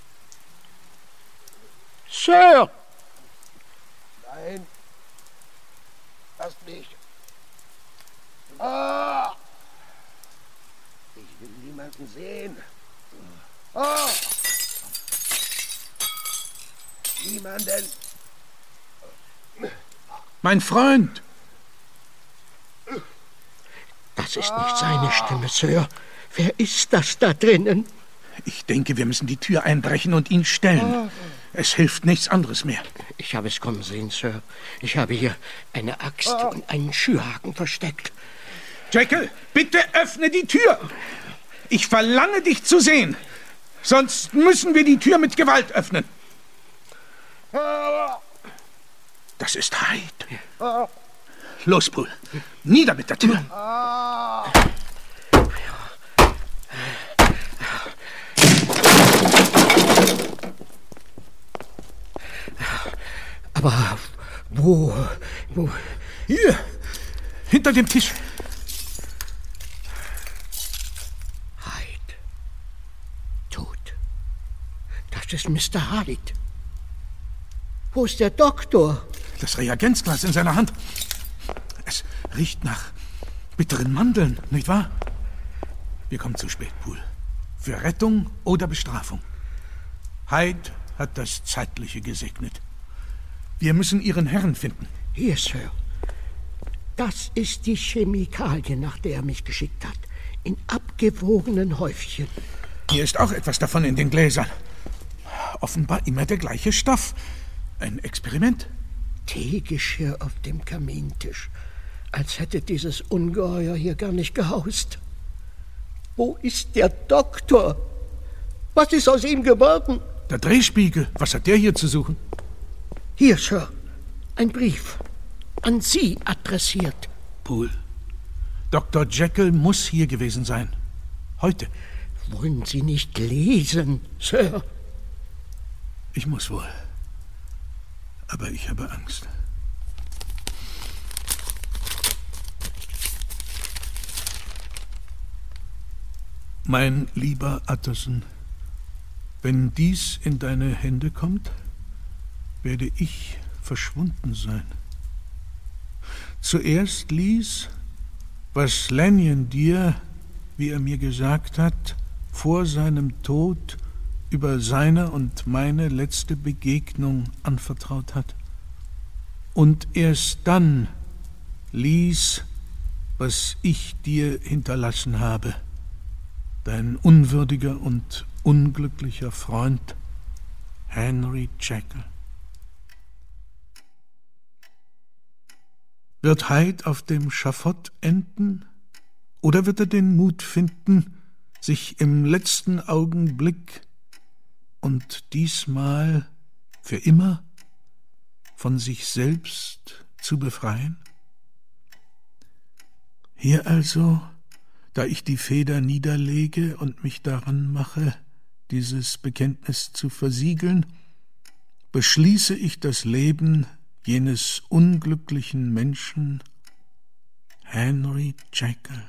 Sir! Nein. Lass mich. Ah! Ich will niemanden sehen. Ah! Niemanden. Mein Freund! Das ist nicht seine Stimme, Sir. Wer ist das da drinnen? Ich denke, wir müssen die Tür einbrechen und ihn stellen. Es hilft nichts anderes mehr. Ich habe es kommen sehen, Sir. Ich habe hier eine Axt und einen Schürhaken versteckt. Jekyll, bitte öffne die Tür! Ich verlange, dich zu sehen. Sonst müssen wir die Tür mit Gewalt öffnen. Das ist Hyde. Los, Poole. Nieder mit der Tür. Aber wo, wo? Hier, hinter dem Tisch. Hyde. Tot. Das ist Mister Hyde. Wo ist der Doktor? Das Reagenzglas in seiner Hand. Es riecht nach bitteren Mandeln, nicht wahr? Wir kommen zu spät, Poole. Für Rettung oder Bestrafung. Hyde hat das Zeitliche gesegnet. Wir müssen Ihren Herrn finden. Hier, Sir. Das ist die Chemikalie, nach der er mich geschickt hat. In abgewogenen Häufchen. Hier ist auch etwas davon in den Gläsern. Offenbar immer der gleiche Stoff. Ein Experiment. Teegeschirr auf dem Kamintisch. Als hätte dieses Ungeheuer hier gar nicht gehaust. Wo ist der Doktor? Was ist aus ihm geworden? Der Drehspiegel. Was hat der hier zu suchen? Hier, Sir. Ein Brief. An Sie adressiert. Poole. Doktor Jekyll muss hier gewesen sein. Heute. Wollen Sie nicht lesen, Sir? Ich muss wohl. Aber ich habe Angst. Mein lieber Utterson, wenn dies in deine Hände kommt, werde ich verschwunden sein. Zuerst lies, was Lanyon dir, wie er mir gesagt hat, vor seinem Tod über seine und meine letzte Begegnung anvertraut hat. Und erst dann lies, was ich dir hinterlassen habe, dein unwürdiger und unglücklicher Freund Henry Jekyll. Wird Hyde auf dem Schafott enden, oder wird er den Mut finden, sich im letzten Augenblick und diesmal für immer von sich selbst zu befreien? Hier also, da ich die Feder niederlege und mich daran mache, dieses Bekenntnis zu versiegeln, beschließe ich das Leben jenes unglücklichen Menschen, Henry Jekyll.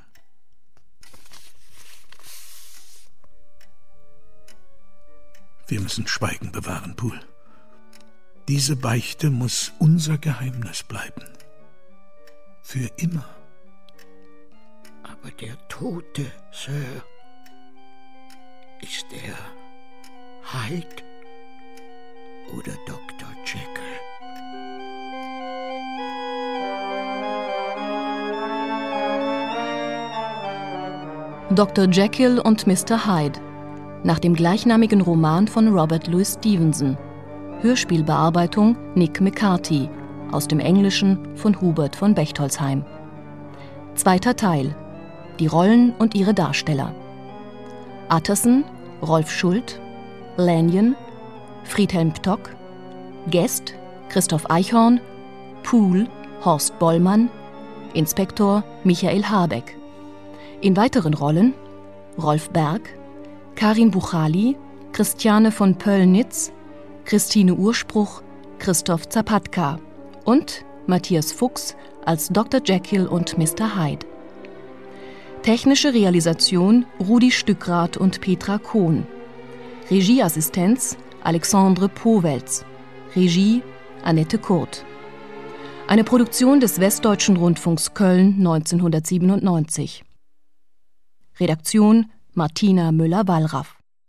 Wir müssen Schweigen bewahren, Poole. Diese Beichte muss unser Geheimnis bleiben. Für immer. Aber der Tote, Sir, ist er Hyde oder Doktor Jekyll? Doktor Jekyll und Mister Hyde, nach dem gleichnamigen Roman von Robert Louis Stevenson. Hörspielbearbeitung Nick McCarthy, aus dem Englischen von Hubert von Bechtolsheim. Zweiter Teil. Die Rollen und ihre Darsteller. Utterson, Rolf Schult, Lanyon, Friedhelm Ptock, Guest, Christoph Eichhorn, Poole, Horst Bollmann, Inspektor Michael Habeck. In weiteren Rollen Rolf Berg, Karin Buchali, Christiane von Pöllnitz, Christine Urspruch, Christoph Zapatka und Matthias Fuchs als Doktor Jekyll und Mister Hyde. Technische Realisation Rudi Stückrath und Petra Kohn. Regieassistenz Alexandre Powelz. Regie Annette Kurt. Eine Produktion des Westdeutschen Rundfunks Köln neunzehnhundertsiebenundneunzig. Redaktion Martina Müller-Wallraff.